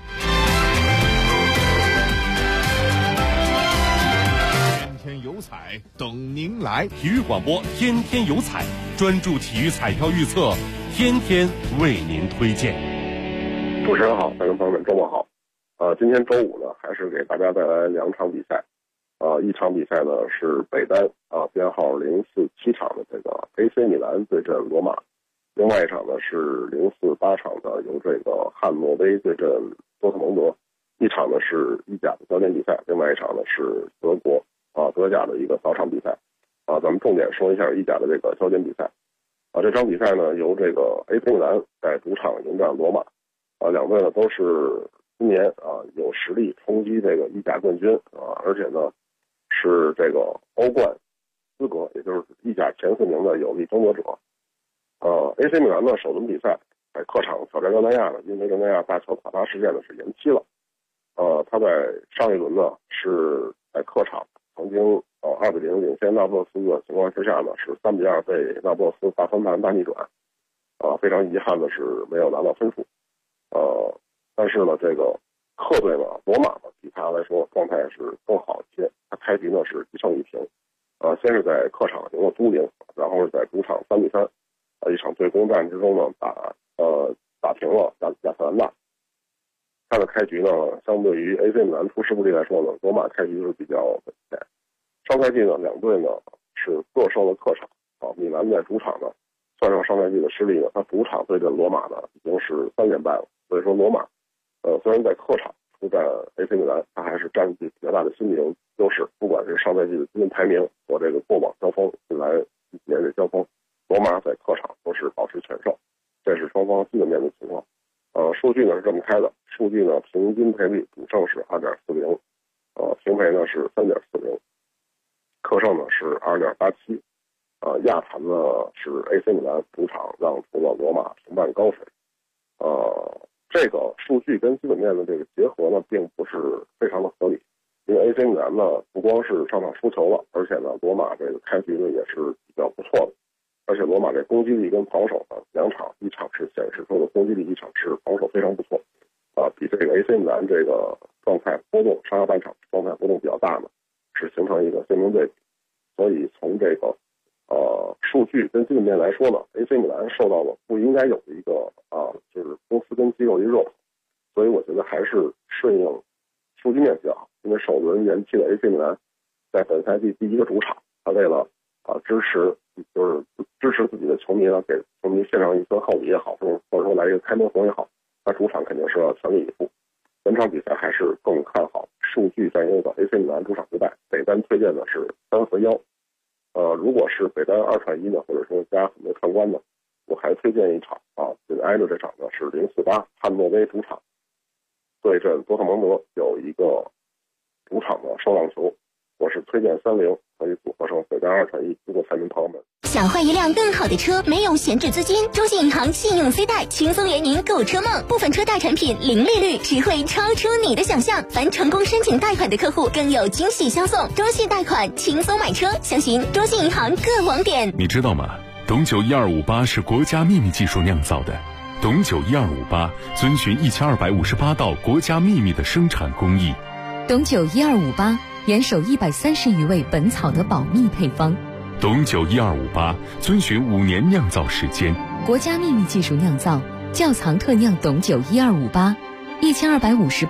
[SPEAKER 7] 天天有彩等您来，
[SPEAKER 8] 体育广播天天有彩，专注体育彩票预测，天天为您推荐。
[SPEAKER 17] 主持人好，观众朋友们，周末好。今天周五呢，还是给大家带来2场比赛。一场比赛呢是北单编号047场的这个 AC 米兰对阵罗马，另外一场呢是048场的由这个汉诺威对阵多特蒙德，一场呢是意甲的焦点比赛，另外一场呢是德国德甲的一个早场比赛。咱们重点说一下意甲的这个焦点比赛。这场比赛呢由这个 AC 米兰在主场迎战罗马，两队呢都是今年有实力冲击这个意甲冠军而且呢是这个欧冠资格，也就是意甲前4名的有力争夺者。AC 米兰呢首轮比赛在客场挑战热那亚呢，因为热那亚大桥垮塌事件呢是延期了。他在上一轮呢是在客场曾经2-0领先那不勒斯的情况之下呢，是3-2被那不勒斯大翻盘大逆转。非常遗憾的是没有拿到分数。但是呢这个客队呢罗马呢比他来说状态是更好一些，他开局呢是1胜1平。先是在客场赢了都灵，然后是在主场3-3，一场对攻战之中呢打平了亚特兰大。他的开局呢，相对于 AC 米兰出师不利来说呢，罗马开局是比较稳健。上赛季呢，两队呢是各胜了客场。米兰在主场呢，算上上赛季的失利呢，他主场对阵罗马呢已经是3连败了。所以说罗马，虽然在客场出战 AC 米兰，他还是占据比较大的心理优势。不管是上赛季的积分排名和这个过往交锋，近来几年的交锋，罗马在客场都是保持全胜，这是双方基本面的情况。数据呢是这么开的，数据呢平均赔率主胜是2.40，平赔呢是3.40，客胜呢是2.87，亚盘呢是 AC 米兰主场让出了罗马平半高水。这个数据跟基本面的这个结合呢，并不是非常的合理，因为 AC 米兰呢不光是上场输球了，而且呢罗马这个开局呢也是比较不错的，而且罗马这攻击力跟防守呢两场，一场是显示出的攻击力，一场是防守非常不错，比这个 AC 米兰这个状态波动，上下半场状态波动比较大呢，是形成一个鲜明对比。所以从这个数据跟基本面来说呢 ，AC 米兰受到了不应该有的一个就是公司跟机构的热捧，所以我觉得还是顺应数据面比较好。因为首轮延期的 AC 米兰在本赛季第一个主场，他为了支持自己的球迷呢，给球迷献上一份厚礼也好，或者说来一个开门红也好，他主场肯定是要全力以赴。本场比赛还是更看好数据占优的 AC 米兰主场不败，北单推荐的是3和1。如果是北单2串1呢，或者说加很多串关呢，我还推荐一场就挨着这场呢是048汉诺威主场对阵多特蒙德，有一个主场的受让球，我是推荐30，可以组合成北单2串1。如果彩民朋友们
[SPEAKER 18] 想换一辆更好的车，没有闲置资金，中信银行信用 C 贷轻松圆您购车梦，部分车贷产品零利率，只会超出你的想象。凡成功申请贷款的客户更有惊喜相送，中信贷款轻松买车，详询中信银行各网点。
[SPEAKER 19] 你知道吗？董酒1258是国家秘密技术酿造的。董酒1258遵循1258道国家秘密的生产工艺。
[SPEAKER 10] 董酒1258严守130余味本草的保密配方。
[SPEAKER 19] 董酒1258遵循5年酿造时间，
[SPEAKER 10] 国家秘密技术酿造，窖藏特酿董酒1258，1258